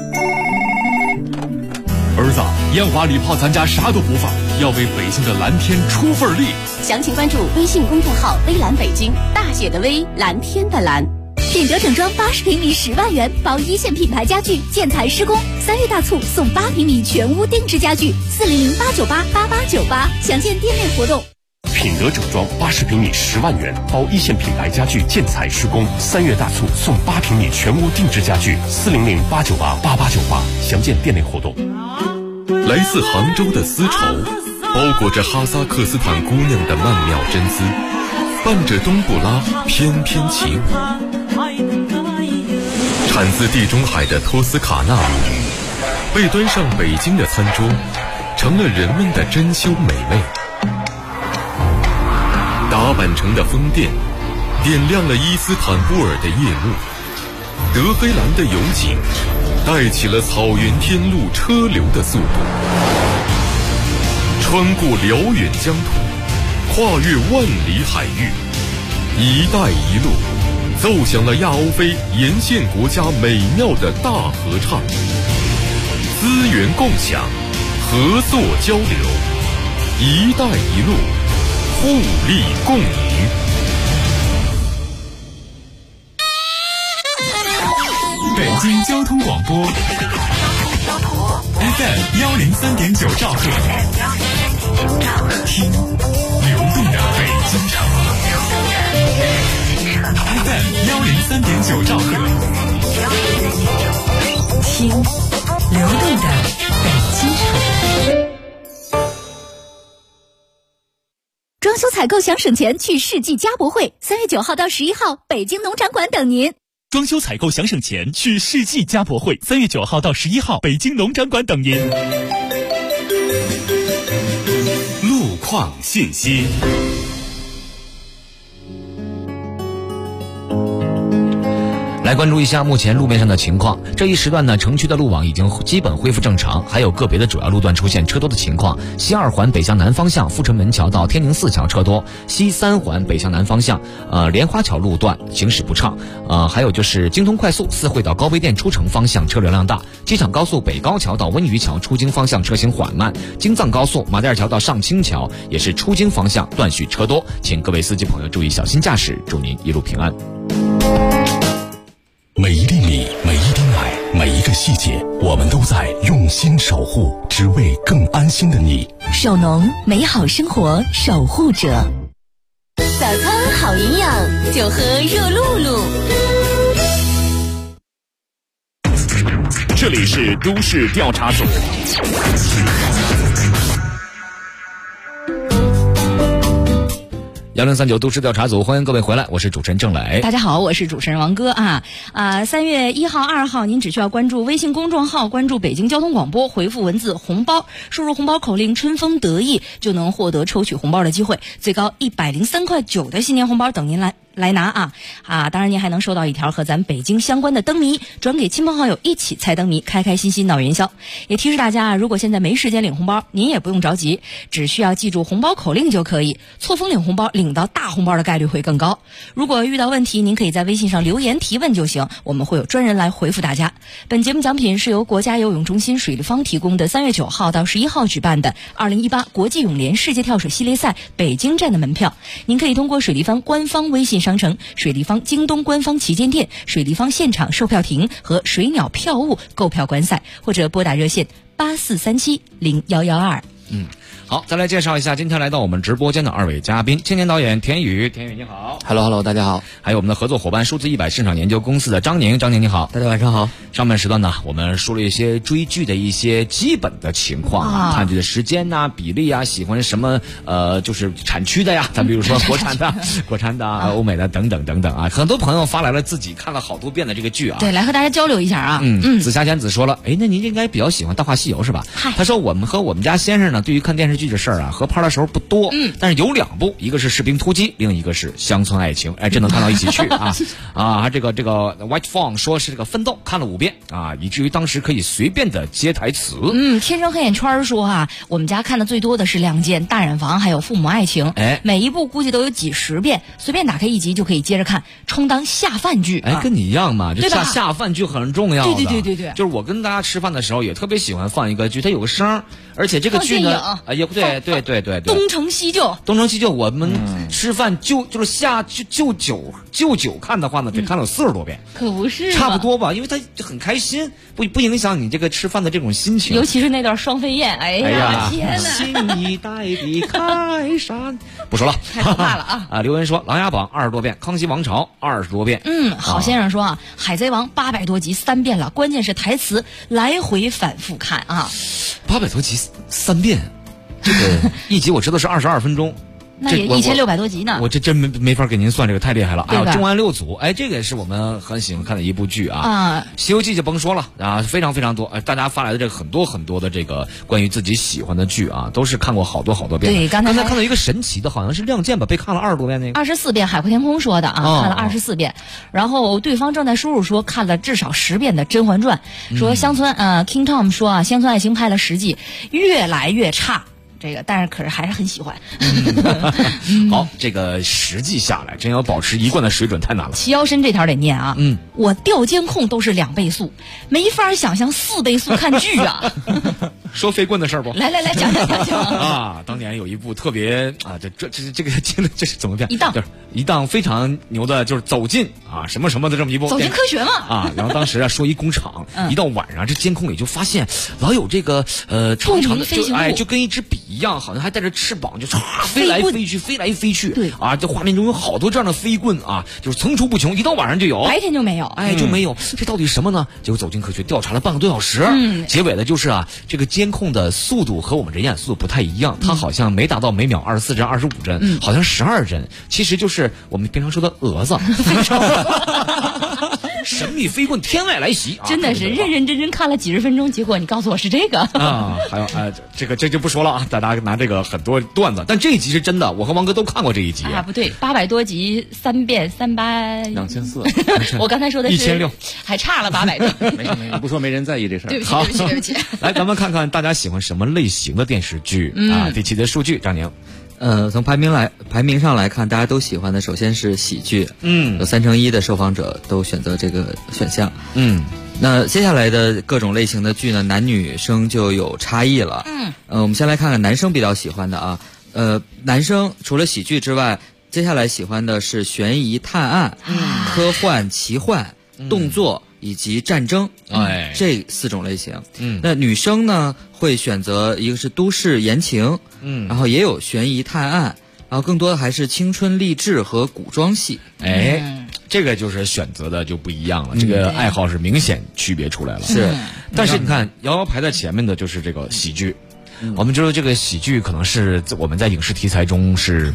儿子，烟花礼炮咱家啥都不放，要为北京的蓝天出份力。 详情关注微信公众号微蓝北京，大写的微，蓝天的蓝。品德整装80平米10万元，包一线品牌家具，建材施工。3月大促送8平米全屋定制家具，400-898-8898。详见店内活动。 品德整装80平米10万元，包一线品牌家具，建材施工。3月大促送8平米全屋定制家具，400-898-8898。详见店内活动。 来自杭州的丝绸，包裹着哈萨克斯坦姑娘的曼妙真姿，伴着冬不拉翩翩起舞。产自地中海的托斯卡纳母语，被端上北京的餐桌，成了人们的珍馐美味。打扮成的风电，点亮了伊斯坦布尔的夜幕。德黑兰的油井，带起了草原天路车流的速度。穿过辽远疆土，跨越万里海域，一带一路奏响了亚欧非沿线国家美妙的大合唱。资源共享，合作交流，一带一路，互利共赢。 北京交通广播 FM 103.9兆赫，听流动的北京城。FM 103.9兆赫， 听流动的北京城。 装修采购想省钱，去世纪家博会，3月9号到11号，北京农展馆等您。 装修采购想省钱，去世纪家博会，3月9号到11号，北京农展馆等您。 路况信息。 来关注一下目前路面上的情况。这一时段呢，城区的路网已经基本恢复正常，还有个别的主要路段出现车多的情况。西2环北向南方向阜成门桥到天宁寺桥车多，西3环北向南方向莲花桥路段行驶不畅。还有就是京通快速四惠到高碑店出城方向车流量大，机场高速北高桥到温榆桥出京方向车行缓慢，京藏高速马甸桥到上清桥也是出京方向断续车多，请各位司机朋友注意小心驾驶，祝您一路平安。 每一粒米，每一滴奶，每一个细节，我们都在用心守护，只为更安心的你。 守农，美好生活守护者。 早餐好营养，就喝热露露。 这里是都市调查组。 1039都市调查组，欢迎各位回来，我是主持人郑磊。 大家好，我是主持人王哥啊。3月1号、2号，您只需要关注微信公众号，关注北京交通广播，回复文字红包，输入红包口令春风得意，就能获得抽取红包的机会，最高103.9块的新年红包等您来拿啊！当然您还能收到一条和咱北京相关的灯谜，转给亲朋好友一起猜灯谜，开开心心闹元宵。也提示大家，如果现在没时间领红包，您也不用着急，只需要记住红包口令就可以。错峰领红包，领到大红包的概率会更高。如果遇到问题，您可以在微信上留言提问就行，我们会有专人来回复大家。本节目奖品是由国家游泳中心水立方提供的3月9号到11号举办的2018国际泳联世界跳水系列赛北京站的门票，您可以通过水立方官方微信商城、水立方京东官方旗舰店、水立方现场售票亭和水鸟票务购票观赛，或者拨打热线84370112。 好，再来介绍一下今天来到我们直播间的2位嘉宾，青年导演田宇，田宇你好。 Hello， 大家好。 还有我们的合作伙伴数字100市场研究公司的张宁，张宁你好。 大家晚上好。 上半时段呢，我们说了一些追剧的一些基本的情况看剧的时间呐、比例啊，喜欢什么就是产区的呀，咱比如说国产的欧美的等等等等啊。很多朋友发来了自己看了好多遍的这个剧啊， 对，来和大家交流一下啊。 紫霞仙子说了，那您应该比较喜欢《大话西游》是吧？他说我们和我们家先生呢，对于看电视剧的事儿啊，合拍的时候不多，但是有2部，一个是《士兵突击》，另一个是《乡村爱情》，这能看到一起去啊这个 White Phone 说是这个奋斗看了5遍啊，以至于当时可以随便的接台词。 天生黑眼圈说我们家看的最多的是《亮剑》《大染坊》还有《父母爱情》，每一部估计都有几10遍，随便打开一集就可以接着看，充当下饭剧。 跟你一样嘛，就下饭剧很重要的。 对， 就是我跟大家吃饭的时候也特别喜欢放一个剧，它有个声，而且这个剧呢，也不对， 东成西就，我们吃饭就是就酒看的话呢，得看了40多遍， 可不是差不多吧？因为它很开心，不影响你这个吃饭的这种心情。 尤其是那段双飞燕，哎呀，天哪！ 新一代的开山，不说了， 太可怕了啊！ 留言说《琅琊榜》20多遍，《康熙王朝》20多遍。 郝先生说《海贼王》800多集3遍了，关键是台词来回反复看啊。 800多集3遍，这个一集我知道是22分钟。 那也1600多集呢， 我这真没法给您算，这个太厉害了。 还有重案6组，这个也是我们很喜欢看的一部剧啊。西游记就甭说了啊，非常非常多。大家发来的这个很多的这个关于自己喜欢的剧啊，都是看过好多遍。 对，刚才看到一个神奇的，好像是《亮剑》吧，被看了20多遍那个。 24遍，海阔天空说的看了24遍。然后对方正在输入说看了至少10遍的《甄嬛传》，说乡村King Tom 说乡村爱情拍了10季，越来越差。这个，但是可是还是很喜欢。 好，这个10季下来，真要保持一贯的水准太难了。 齐腰深这条得念啊。我调监控都是2倍速，没法想象4倍速看剧啊。 说飞棍的事儿不？ 来讲啊！当年有一部特别这是怎么变？一档非常牛的，就是走进什么什么的这么一部走进科学嘛然后当时说一工厂，一到晚上这监控里就发现老有这个长长的就跟一支笔一样，好像还带着翅膀，就飞来飞去。 对这画面中有好多这样的飞棍就是层出不穷，一到晚上就有， 白天就没有。 就没有，这到底什么呢？结果走进科学调查了半个多小时，结尾的就是这个监控的速度和我们人眼速度不太一样，它好像没达到每秒24帧、25帧，好像12帧，其实就是我们平常说的蛾子。神秘飞棍天外来袭， 真的是认认真真看了几十分钟，结果你告诉我是这个还有这就不说了大家拿这个很多段子，但这一集是真的，我和王哥都看过这一集不对，800多集3遍 2400， 我刚才说的是 1600， 还差了800多。 没事，你不说没人在意这事儿。 对不起。 来，咱们看看大家喜欢什么类型的电视剧第7的数据，张宁。 从排名上来看，大家都喜欢的首先是喜剧，有1/3的受访者都选择这个选项，那接下来的各种类型的剧呢，男女生就有差异了，我们先来看看男生比较喜欢的男生除了喜剧之外，接下来喜欢的是悬疑探案、科幻奇幻、动作以及战争，这4种类型。那女生呢会选择一个是都市言情，然后也有悬疑探案，然后更多的还是青春励志和古装戏。 这个就是选择的就不一样了，这个爱好是明显区别出来了。 是， 但是你看遥遥排在前面的就是这个喜剧。我们知道这个喜剧可能是我们在影视题材中是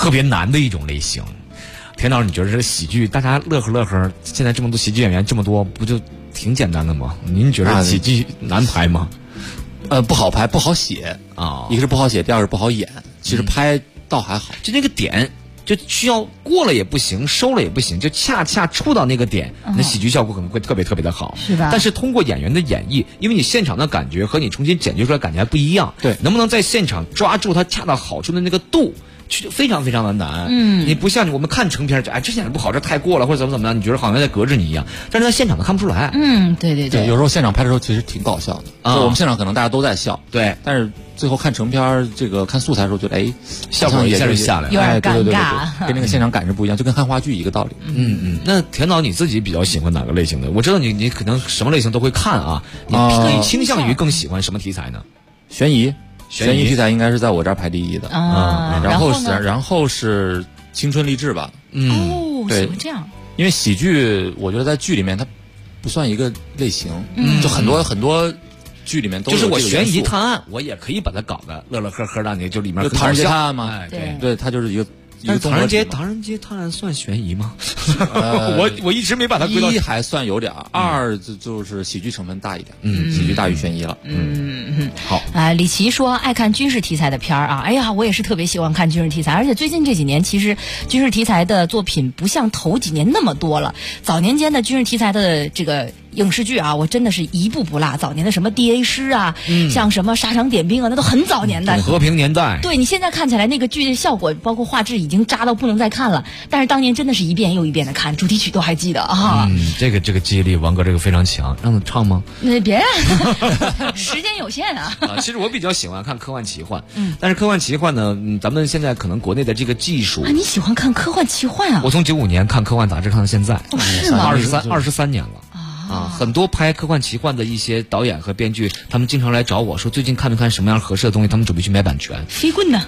特别难的一种类型。田导，你觉得这个喜剧大家乐呵，现在这么多喜剧演员这么多，不就挺简单的吗？您觉得喜剧难拍吗？ 不好拍，不好写啊。一个是不好写，第二个是不好演。其实拍倒还好， 就那个点就需要过了也不行，收了也不行，就恰恰触到那个点，那喜剧效果可能会特别特别的好， 是吧？ 但是通过演员的演绎，因为你现场的感觉和你重新剪辑出来感觉还不一样， 对， 能不能在现场抓住它恰到好处的那个度？非常非常的难，你不像我们看成片，这演的不好，这太过了，或者怎么样，你觉得好像在隔着你一样，但是在现场都看不出来。 对， 有时候现场拍的时候其实挺搞笑的，就我们现场可能大家都在笑， 对， 但是最后看成片这个看素材的时候，觉得效果一下就下来了， 有点尴尬，跟那个现场感是不一样，就跟看话剧一个道理。 那田导你自己比较喜欢哪个类型的？我知道你可能什么类型都会看啊，你倾向于更喜欢什么题材呢？ 悬疑题材应该是在我这儿排第一的然后是青春励志吧。 对，喜欢这样。 因为喜剧，我觉得在剧里面它不算一个类型，就很多剧里面都有就是我这个元素悬疑探案，我也可以把它搞得乐呵呵，让你就里面唐人街探案嘛， 对， 它就是一个唐人街探案算悬疑吗？我一直没把它归到一还算有点，二就是喜剧成分大一点，喜剧大于悬疑了。 好。 李琦说爱看军事题材的片儿啊，哎呀，我也是特别喜欢看军事题材，而且最近这几年其实军事题材的作品不像头几年那么多了。早年间的军事题材的这个影视剧啊，我真的是一部不落。早年的什么 DA 师啊，像什么沙场点兵啊，那都很早年的和平年代。 对，你现在看起来那个剧的效果，包括画质已经渣到不能再看了，但是当年真的是一遍又一遍的看，主题曲都还记得啊。 这个记忆力，王哥这个非常强，让他唱吗？ 别时间有限啊。 其实我比较喜欢看科幻奇幻，但是科幻奇幻呢，咱们现在可能国内的这个技术你喜欢看科幻奇幻啊？ 我从95年看科幻杂志看到现在， 是吗 ？23年了。很多拍科幻奇幻的一些导演和编剧，他们经常来找我说，最近看没看什么样合适的东西，他们准备去买版权。 飞棍呢？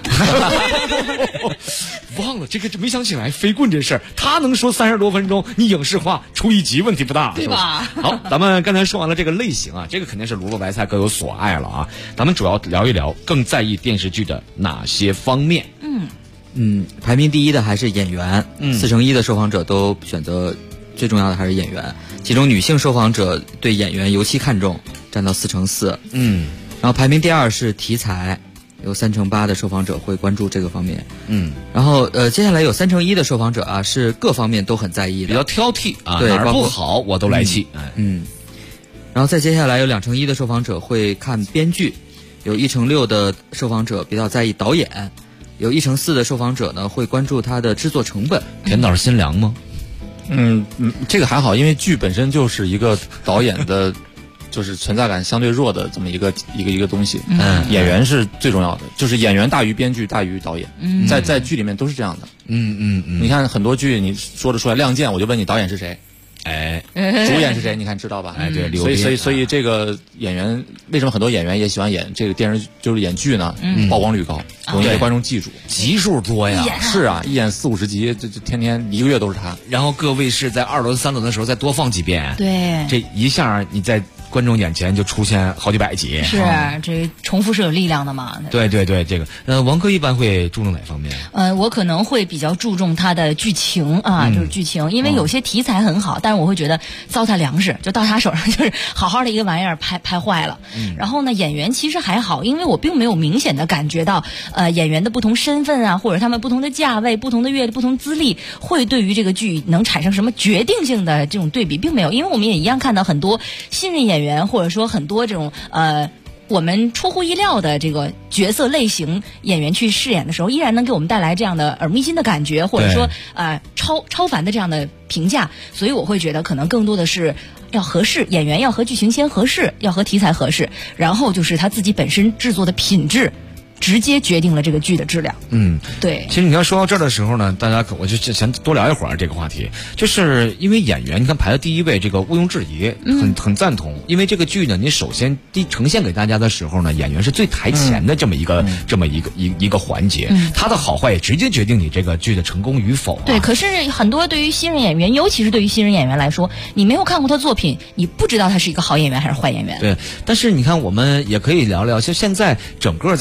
忘了这没想起来飞棍这事儿，他能说30多分钟，你影视化出一集问题不大， 对吧？ 好，咱们刚才说完了这个类型啊，这个肯定是萝卜白菜各有所爱了啊。咱们主要聊一聊更在意电视剧的哪些方面。 排名第一的还是演员，4成1的受访者都选择最重要的还是演员，其中女性受访者对演员尤其看重，占到4成4。然后排名第二是题材，有3成8的受访者会关注这个方面。然后接下来有3成1的受访者啊是各方面都很在意的， 比较挑剔啊， 对， 哪儿不好我都来气。 然后再接下来有2成1的受访者会看编剧，有1成6的受访者比较在意导演，有1成4的受访者呢会关注它的制作成本。 田导心凉吗？ 这个还好，因为剧本身就是一个导演的，就是存在感相对弱的这么一个东西。演员是最重要的，就是演员大于编剧大于导演。在剧里面都是这样的。你看很多剧，你说得出来，《亮剑》，我就问你导演是谁？主演是谁？你看知道吧？ 对， 所以这个演员为什么很多演员也喜欢演这个电视，就是演剧呢？曝光率高，容易被观众记住， 集数多呀。 是啊，一演40-50集，就天天一个月都是他。 然后各卫视在2轮、3轮的时候再多放几遍， 对， 这一下你在观众眼前就出现好几百集。 是，这重复是有力量的嘛？ 对，这个王哥一般会注重哪方面？ 我可能会比较注重它的剧情啊，就是剧情，因为有些题材很好，但是我会觉得糟蹋粮食，就到他手上就是好好的一个玩意儿拍坏了。然后呢，演员其实还好，因为我并没有明显的感觉到演员的不同身份啊，或者他们不同的价位、不同的阅历、不同资历，会对于这个剧能产生什么决定性的这种对比，并没有。因为我们也一样看到很多新人演员，或者说很多这种我们出乎意料的这个角色类型演员去饰演的时候，依然能给我们带来这样的耳目一新的感觉，或者说超凡的这样的评价。所以我会觉得可能更多的是要合适，演员要和剧情先合适，要和题材合适，然后就是他自己本身制作的品质直接决定了这个剧的质量。对。 其实你要说到这儿的时候呢，大家我就想多聊一会儿这个话题，就是因为演员，你看排在第一位，这个毋庸置疑，很赞同。因为这个剧呢，你首先呈现给大家的时候呢，演员是最台前的这么一个环节，他的好坏也直接决定你这个剧的成功与否。 对，可是很多对于新人演员，尤其是对于新人演员来说，你没有看过他作品，你不知道他是一个好演员还是坏演员。 对，但是你看，我们也可以聊聊，就现在整个在影视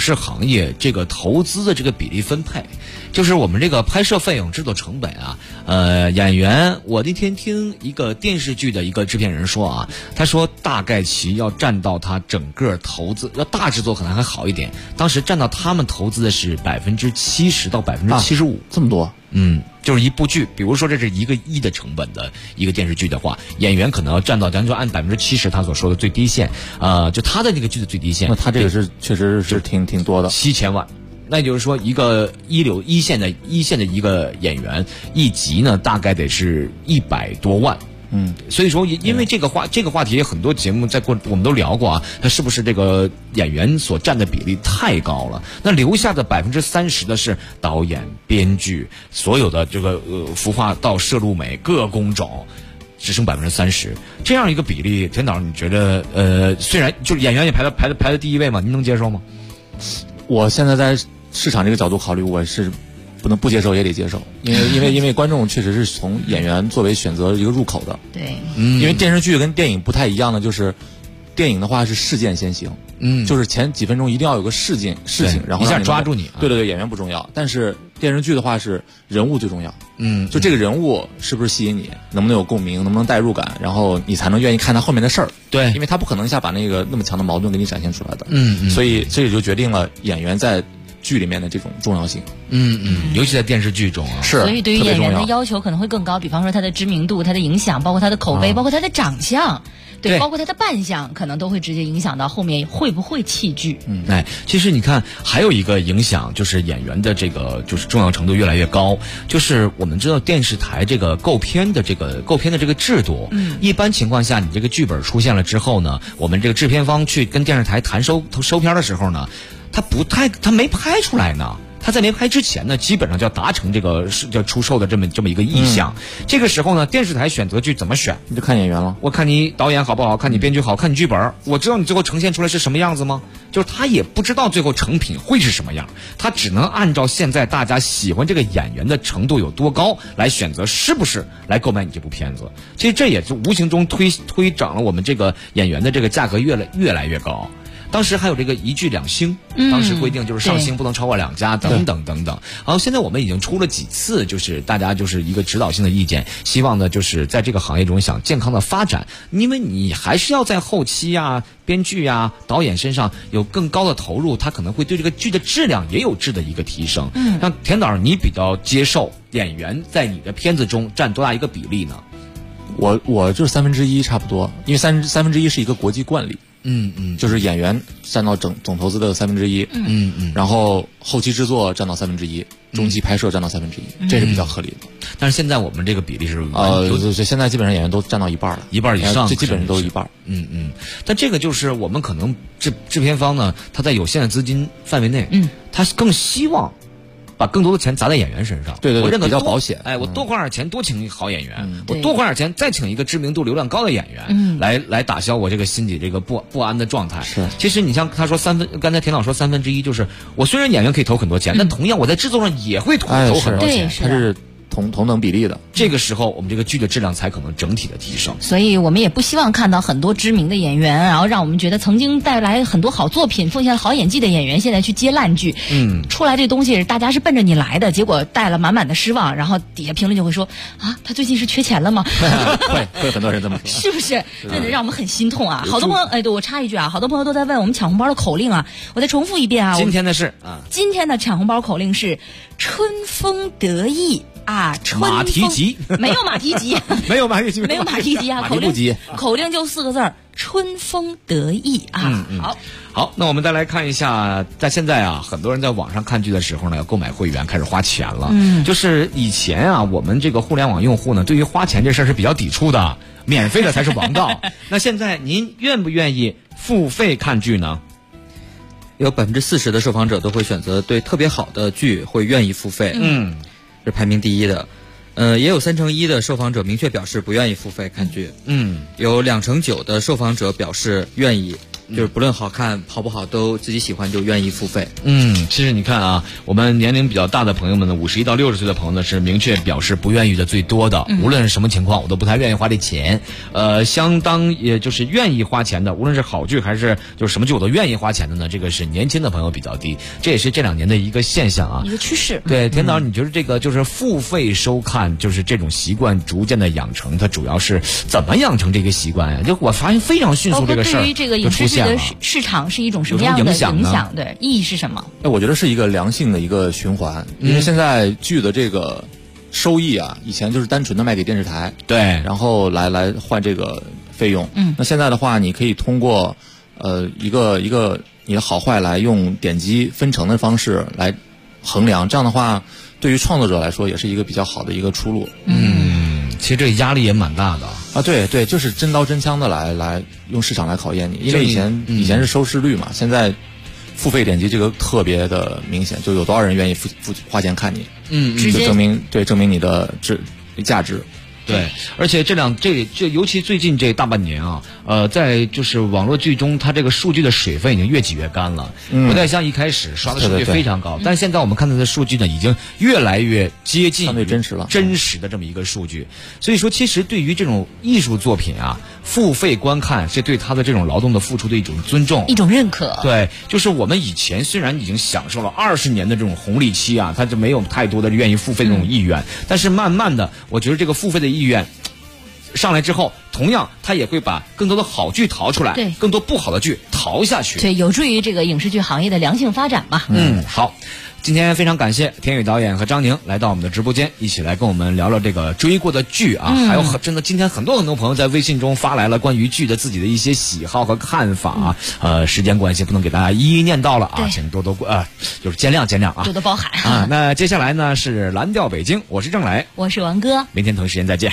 视行业这个投资的这个比例分配，就是我们这个拍摄费用、制作成本啊，演员，我那天听一个电视剧的一个制片人说啊，他说大概其要占到他整个投资，要大制作可能还好一点，当时占到他们投资的是70%到75%， 这么多。 就是一部剧，比如说这是1个亿的成本的一个电视剧的话，演员可能要占到，咱就按70%他所说的最低线，就他的那个剧的最低线。 那他这个是确实是挺多的 ，7000万。那就是说，一个一线的一个演员一集呢，大概得是100多万。所以说，因为这个话题，很多节目我们都聊过啊，它是不是这个演员所占的比例太高了？那留下的30%的是导演、编剧，所有的这个服化道、摄录美各工种，只剩30%，这样一个比例，田导，你觉得虽然就是演员也排在第一位嘛，您能接受吗？ 我现在在市场这个角度考虑，我是不能不接受也得接受，因为观众确实是从演员作为选择一个入口的。 对， 因为电视剧跟电影不太一样的就是，电影的话是事件先行，就是前几分钟一定要有个事情，然后一下抓住你。 对，演员不重要，但是电视剧的话是人物最重要。就这个人物是不是吸引你，能不能有共鸣，能不能代入感，然后你才能愿意看他后面的事儿。 对， 因为他不可能一下把那个那么强的矛盾给你展现出来的。所以这也就决定了演员在剧里面的这种重要性。 尤其在电视剧中啊， 所以对于演员的要求可能会更高，比方说他的知名度、他的影响，包括他的口碑，包括他的长相，对，包括他的扮相，可能都会直接影响到后面会不会弃剧。 其实你看，还有一个影响就是演员的这个就是重要程度越来越高，就是我们知道电视台这个购片的这个制度，一般情况下，你这个剧本出现了之后呢，我们这个制片方去跟电视台谈收片的时候呢，他没拍出来呢。他在没拍之前呢，基本上就要达成这个叫出售的这么一个意向。这个时候呢，电视台选择剧怎么选？ 你就看演员了。 我看你导演好不好，看你编剧好，看你剧本，我知道你最后呈现出来是什么样子吗？就是他也不知道最后成品会是什么样，他只能按照现在大家喜欢这个演员的程度有多高来选择是不是来购买你这部片子。其实这也是无形中推涨了我们这个演员的这个价格越来越高。当时还有这个1剧2星，当时规定就是上星不能超过2家，等等。然后现在我们已经出了几次，就是大家就是一个指导性的意见，希望呢就是在这个行业中想健康的发展，因为你还是要在后期啊、编剧啊、导演身上有更高的投入，他可能会对这个剧的质量也有质的一个提升。像田导，你比较接受演员在你的片子中占多大一个比例呢？ 我就是1/3差不多，因为1/3是一个国际惯例。就是演员占到总投资的1/3，然后后期制作占到1/3，中期拍摄占到1/3，这是比较合理的。 但是现在我们这个比例是现在基本上演员都占到1半了 ，1半以上， 这基本上都1半。 但这个就是我们可能制片方呢，他在有限的资金范围内，他更希望把更多的钱砸在演员身上。 对， 我认可比较保险。 我多花点钱，多请好演员，我多花点钱，再请一个知名度、流量高的演员，来打消我这个心底这个不安的状态。 是， 其实你像他说刚才田导说1/3，就是我虽然演员可以投很多钱，但同样我在制作上也会投很多钱。 他是同等比例的。 这个时候我们这个剧的质量才可能整体的提升。 所以我们也不希望看到很多知名的演员，然后让我们觉得曾经带来很多好作品、奉献了好演技的演员，现在去接烂剧。出来这东西大家是奔着你来的，结果带了满满的失望，然后底下评论就会说啊，他最近是缺钱了吗？ 会很多人这么说， 是不是？真的让我们很心痛啊！好多朋友，对，我插一句啊，好多朋友都在问我们抢红包的口令啊，我再重复一遍啊。 今天的是今天的抢红包口令是春风得意。 马蹄疾没有马蹄疾， 没有马蹄疾， 没有马蹄疾啊！口令就4个字儿：春风得意啊！ 好，那我们再来看一下，在现在啊，很多人在网上看剧的时候呢，要购买会员，开始花钱了。就是以前啊，我们这个互联网用户呢，对于花钱这事儿是比较抵触的，免费的才是王道。那现在您愿不愿意付费看剧呢？ 有40%的受访者都会选择对特别好的剧会愿意付费。是排名第一的，也有1/3的受访者明确表示不愿意付费看剧，有2/9的受访者表示愿意就是不论好看好不好，都自己喜欢就愿意付费。 其实你看啊，我们年龄比较大的朋友们呢，51到60岁的朋友呢是明确表示不愿意的最多的。无论是什么情况，我都不太愿意花这钱。相当也就是愿意花钱的，无论是好剧还是就是什么剧我都愿意花钱的呢，这个是年轻的朋友比较低，这也是这2年的一个现象啊， 一个趋势。 对，田导，你觉得这个就是付费收看，就是这种习惯逐渐的养成，它主要是怎么养成这个习惯呀？就我发现非常迅速，这个事儿对于这个影视剧的市场是一种什么样的影响？对，意义是什么？ 我觉得是一个良性的一个循环，因为现在剧的这个收益啊，以前就是单纯的卖给电视台， 对， 然后来换这个费用。那现在的话，你可以通过一个你的好坏来用点击分成的方式来衡量，这样的话，对于创作者来说也是一个比较好的一个出路。 其实这个压力也蛮大的啊，对，就是真刀真枪的来用市场来考验你，因为以前是收视率嘛，现在付费点击这个特别的明显，就有多少人愿意花钱看你，就证明你的价值。 对，而且这尤其最近这大半年啊，在就是网络剧中，它这个数据的水分已经越挤越干了，不再像一开始刷的数据非常高，但现在我们看到的数据呢，已经越来越接近相对真实了， 真实的这么一个数据。所以说，其实对于这种艺术作品啊，付费观看是对他的这种劳动的付出的一种尊重， 一种认可。 对，就是我们以前虽然已经享受了20年的这种红利期啊，他就没有太多的愿意付费的这种意愿，但是慢慢的，我觉得这个付费的意愿上来之后，同样他也会把更多的好剧淘出来， 对， 更多不好的剧淘下去， 对，有助于这个影视剧行业的良性发展嘛。 好，今天非常感谢田宇导演和张宁来到我们的直播间，一起来跟我们聊聊这个追过的剧啊，还有真的今天很多朋友在微信中发来了关于剧的自己的一些喜好和看法啊，时间关系不能给大家一一念到了啊，请多就是见谅啊， 多多包涵啊。那接下来呢是蓝调北京，我是郑磊， 我是王哥， 明天同一时间再见。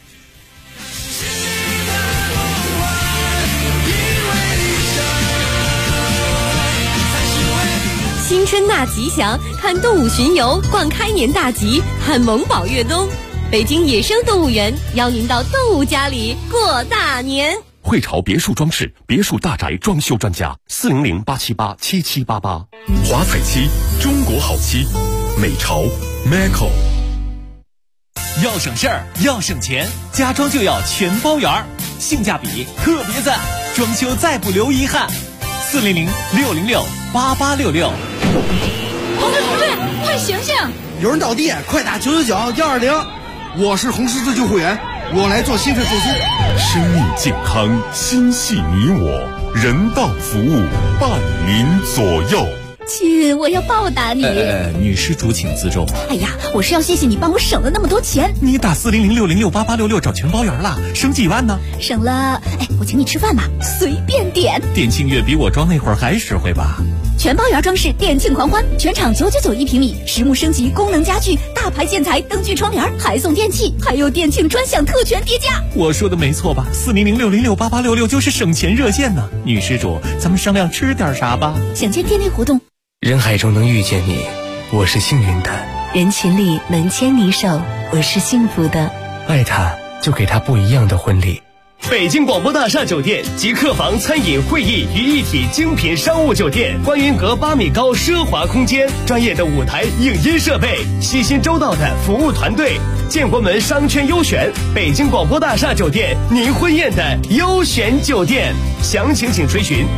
新春大吉祥，看动物巡游，逛开年大吉，看萌宝越冬。北京野生动物园邀您到动物家里过大年。 汇潮别墅装饰，别墅大宅装修专家，400-878-7788。华彩期，中国好期，美潮 Macau。 要省事儿，要省钱，家装就要全包圆儿，性价比特别赞，装修再不留遗憾。400-606-8866。 同志，快醒醒！ 有人倒地，快打999-120。我是红十字救护员，我来做心肺复苏。 生命健康，心系你我，人道服务伴您左右。 亲，我要报答你。 女施主请自重。 哎呀，我是要谢谢你帮我省了那么多钱。 你打400-606-8866找全包圆了，省几万呢？ 省了，我请你吃饭吧，随便点。 店庆月比我装那会儿还实惠吧？ 全包圆装饰店庆狂欢，全场999一平米，实木升级功能家具，大牌建材灯具窗帘，还送电器，还有店庆专享特权叠加。 我说的没错吧？400-606-8866就是省钱热线呢。女施主，咱们商量吃点啥吧？ 想见店内活动。 人海中能遇见你，我是幸运的； 人群里能牵你手，我是幸福的。 爱他，就给他不一样的婚礼。 北京广播大厦酒店集客房、餐饮、会议于一体精品商务酒店，观云阁8米高奢华空间，专业的舞台影音设备，细心周到的服务团队，建国门商圈优选，北京广播大厦酒店，您婚宴的优选酒店。详情请垂询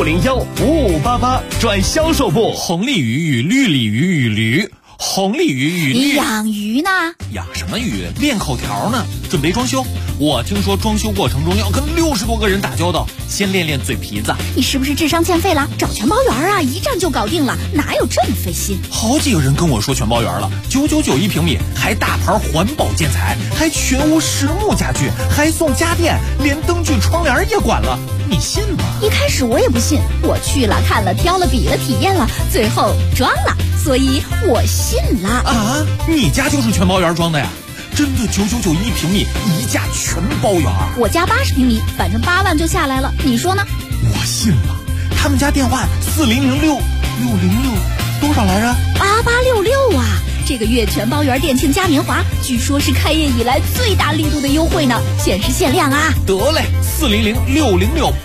8501-5588转销售部。红鲤鱼与绿鲤鱼与驴。红鲤鱼与你养鱼呢？ 养什么鱼？练口条呢。准备装修，我听说装修过程中要跟60多个人打交道，先练练嘴皮子。 你是不是智商欠费了？找全包圆啊，一站就搞定了，哪有这么费心？ 好几个人跟我说全包圆了，999一平米，还大牌环保建材，还全屋实木家具，还送家电，连灯具窗帘也管了，你信吗？ 一开始我也不信，我去了看了挑了比了体验了，最后装了，所以我信了。 啊，你家就是全包圆装的呀？真的999一平米，一价全包圆。 我家80平米，反正8万就下来了，你说呢？ 我信了。他们家电话4006606多少来着 ？8866啊！这个月全包圆店庆嘉年华，据说是开业以来最大力度的优惠呢，限时限量啊！ 得嘞，400-606-8866。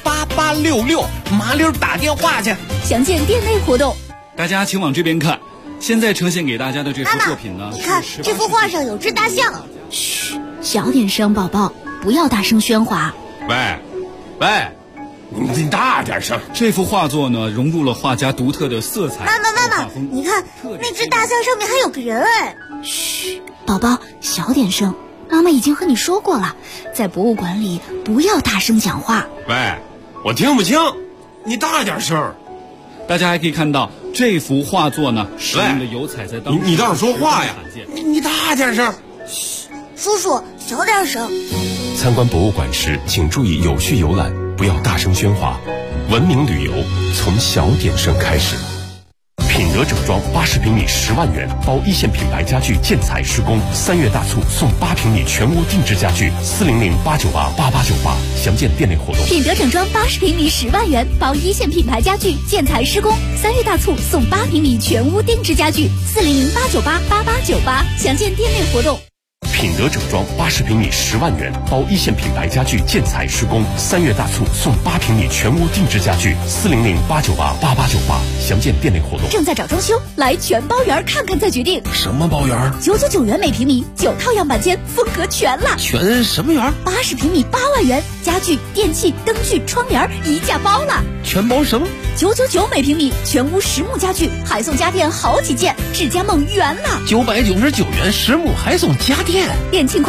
8866，麻溜打电话去。 详见店内活动。 大家请往这边看，现在呈现给大家的这幅作品呢， 你看这幅画上有只大象。 嘘，小点声，宝宝，不要大声喧哗。 喂，你大点声。 这幅画作呢，融入了画家独特的色彩。 妈妈，你看那只大象上面还有个人哎。 嘘，宝宝，小点声。妈妈已经和你说过了，在博物馆里不要大声讲话。 喂，我听不清，你大点声。 大家还可以看到这幅画作呢，使用的油彩在当时你倒是说话呀！你大点声。 嘘，叔叔小点声。 参观博物馆时，请注意有序游览，不要大声喧哗。文明旅游从小点声开始。品德整装80平米10万元，包一线品牌家具建材施工，3月大促送8平米全屋定制家具，400-898-8898，详见店内活动。 品德整装80平米10万元，包一线品牌家具建材施工，3月大促送8平米全屋定制家具，400-898-8898，详见店内活动。 品德整装80平米10万元，包一线品牌家具建材施工，3月大促送8平米全屋定制家具，400-898-8898，详见店内活动。 正在找装修，来全包园看看再决定。 什么包园 ？999元每平米，9套样板间，风格全了。 全什么园 ？80平米8万元，家具、电器、灯具、窗帘一价包了。 全包什么 ？999每平米，全屋实木家具，还送家电好几件，智家梦圆了。 999元实木还送家电。 店庆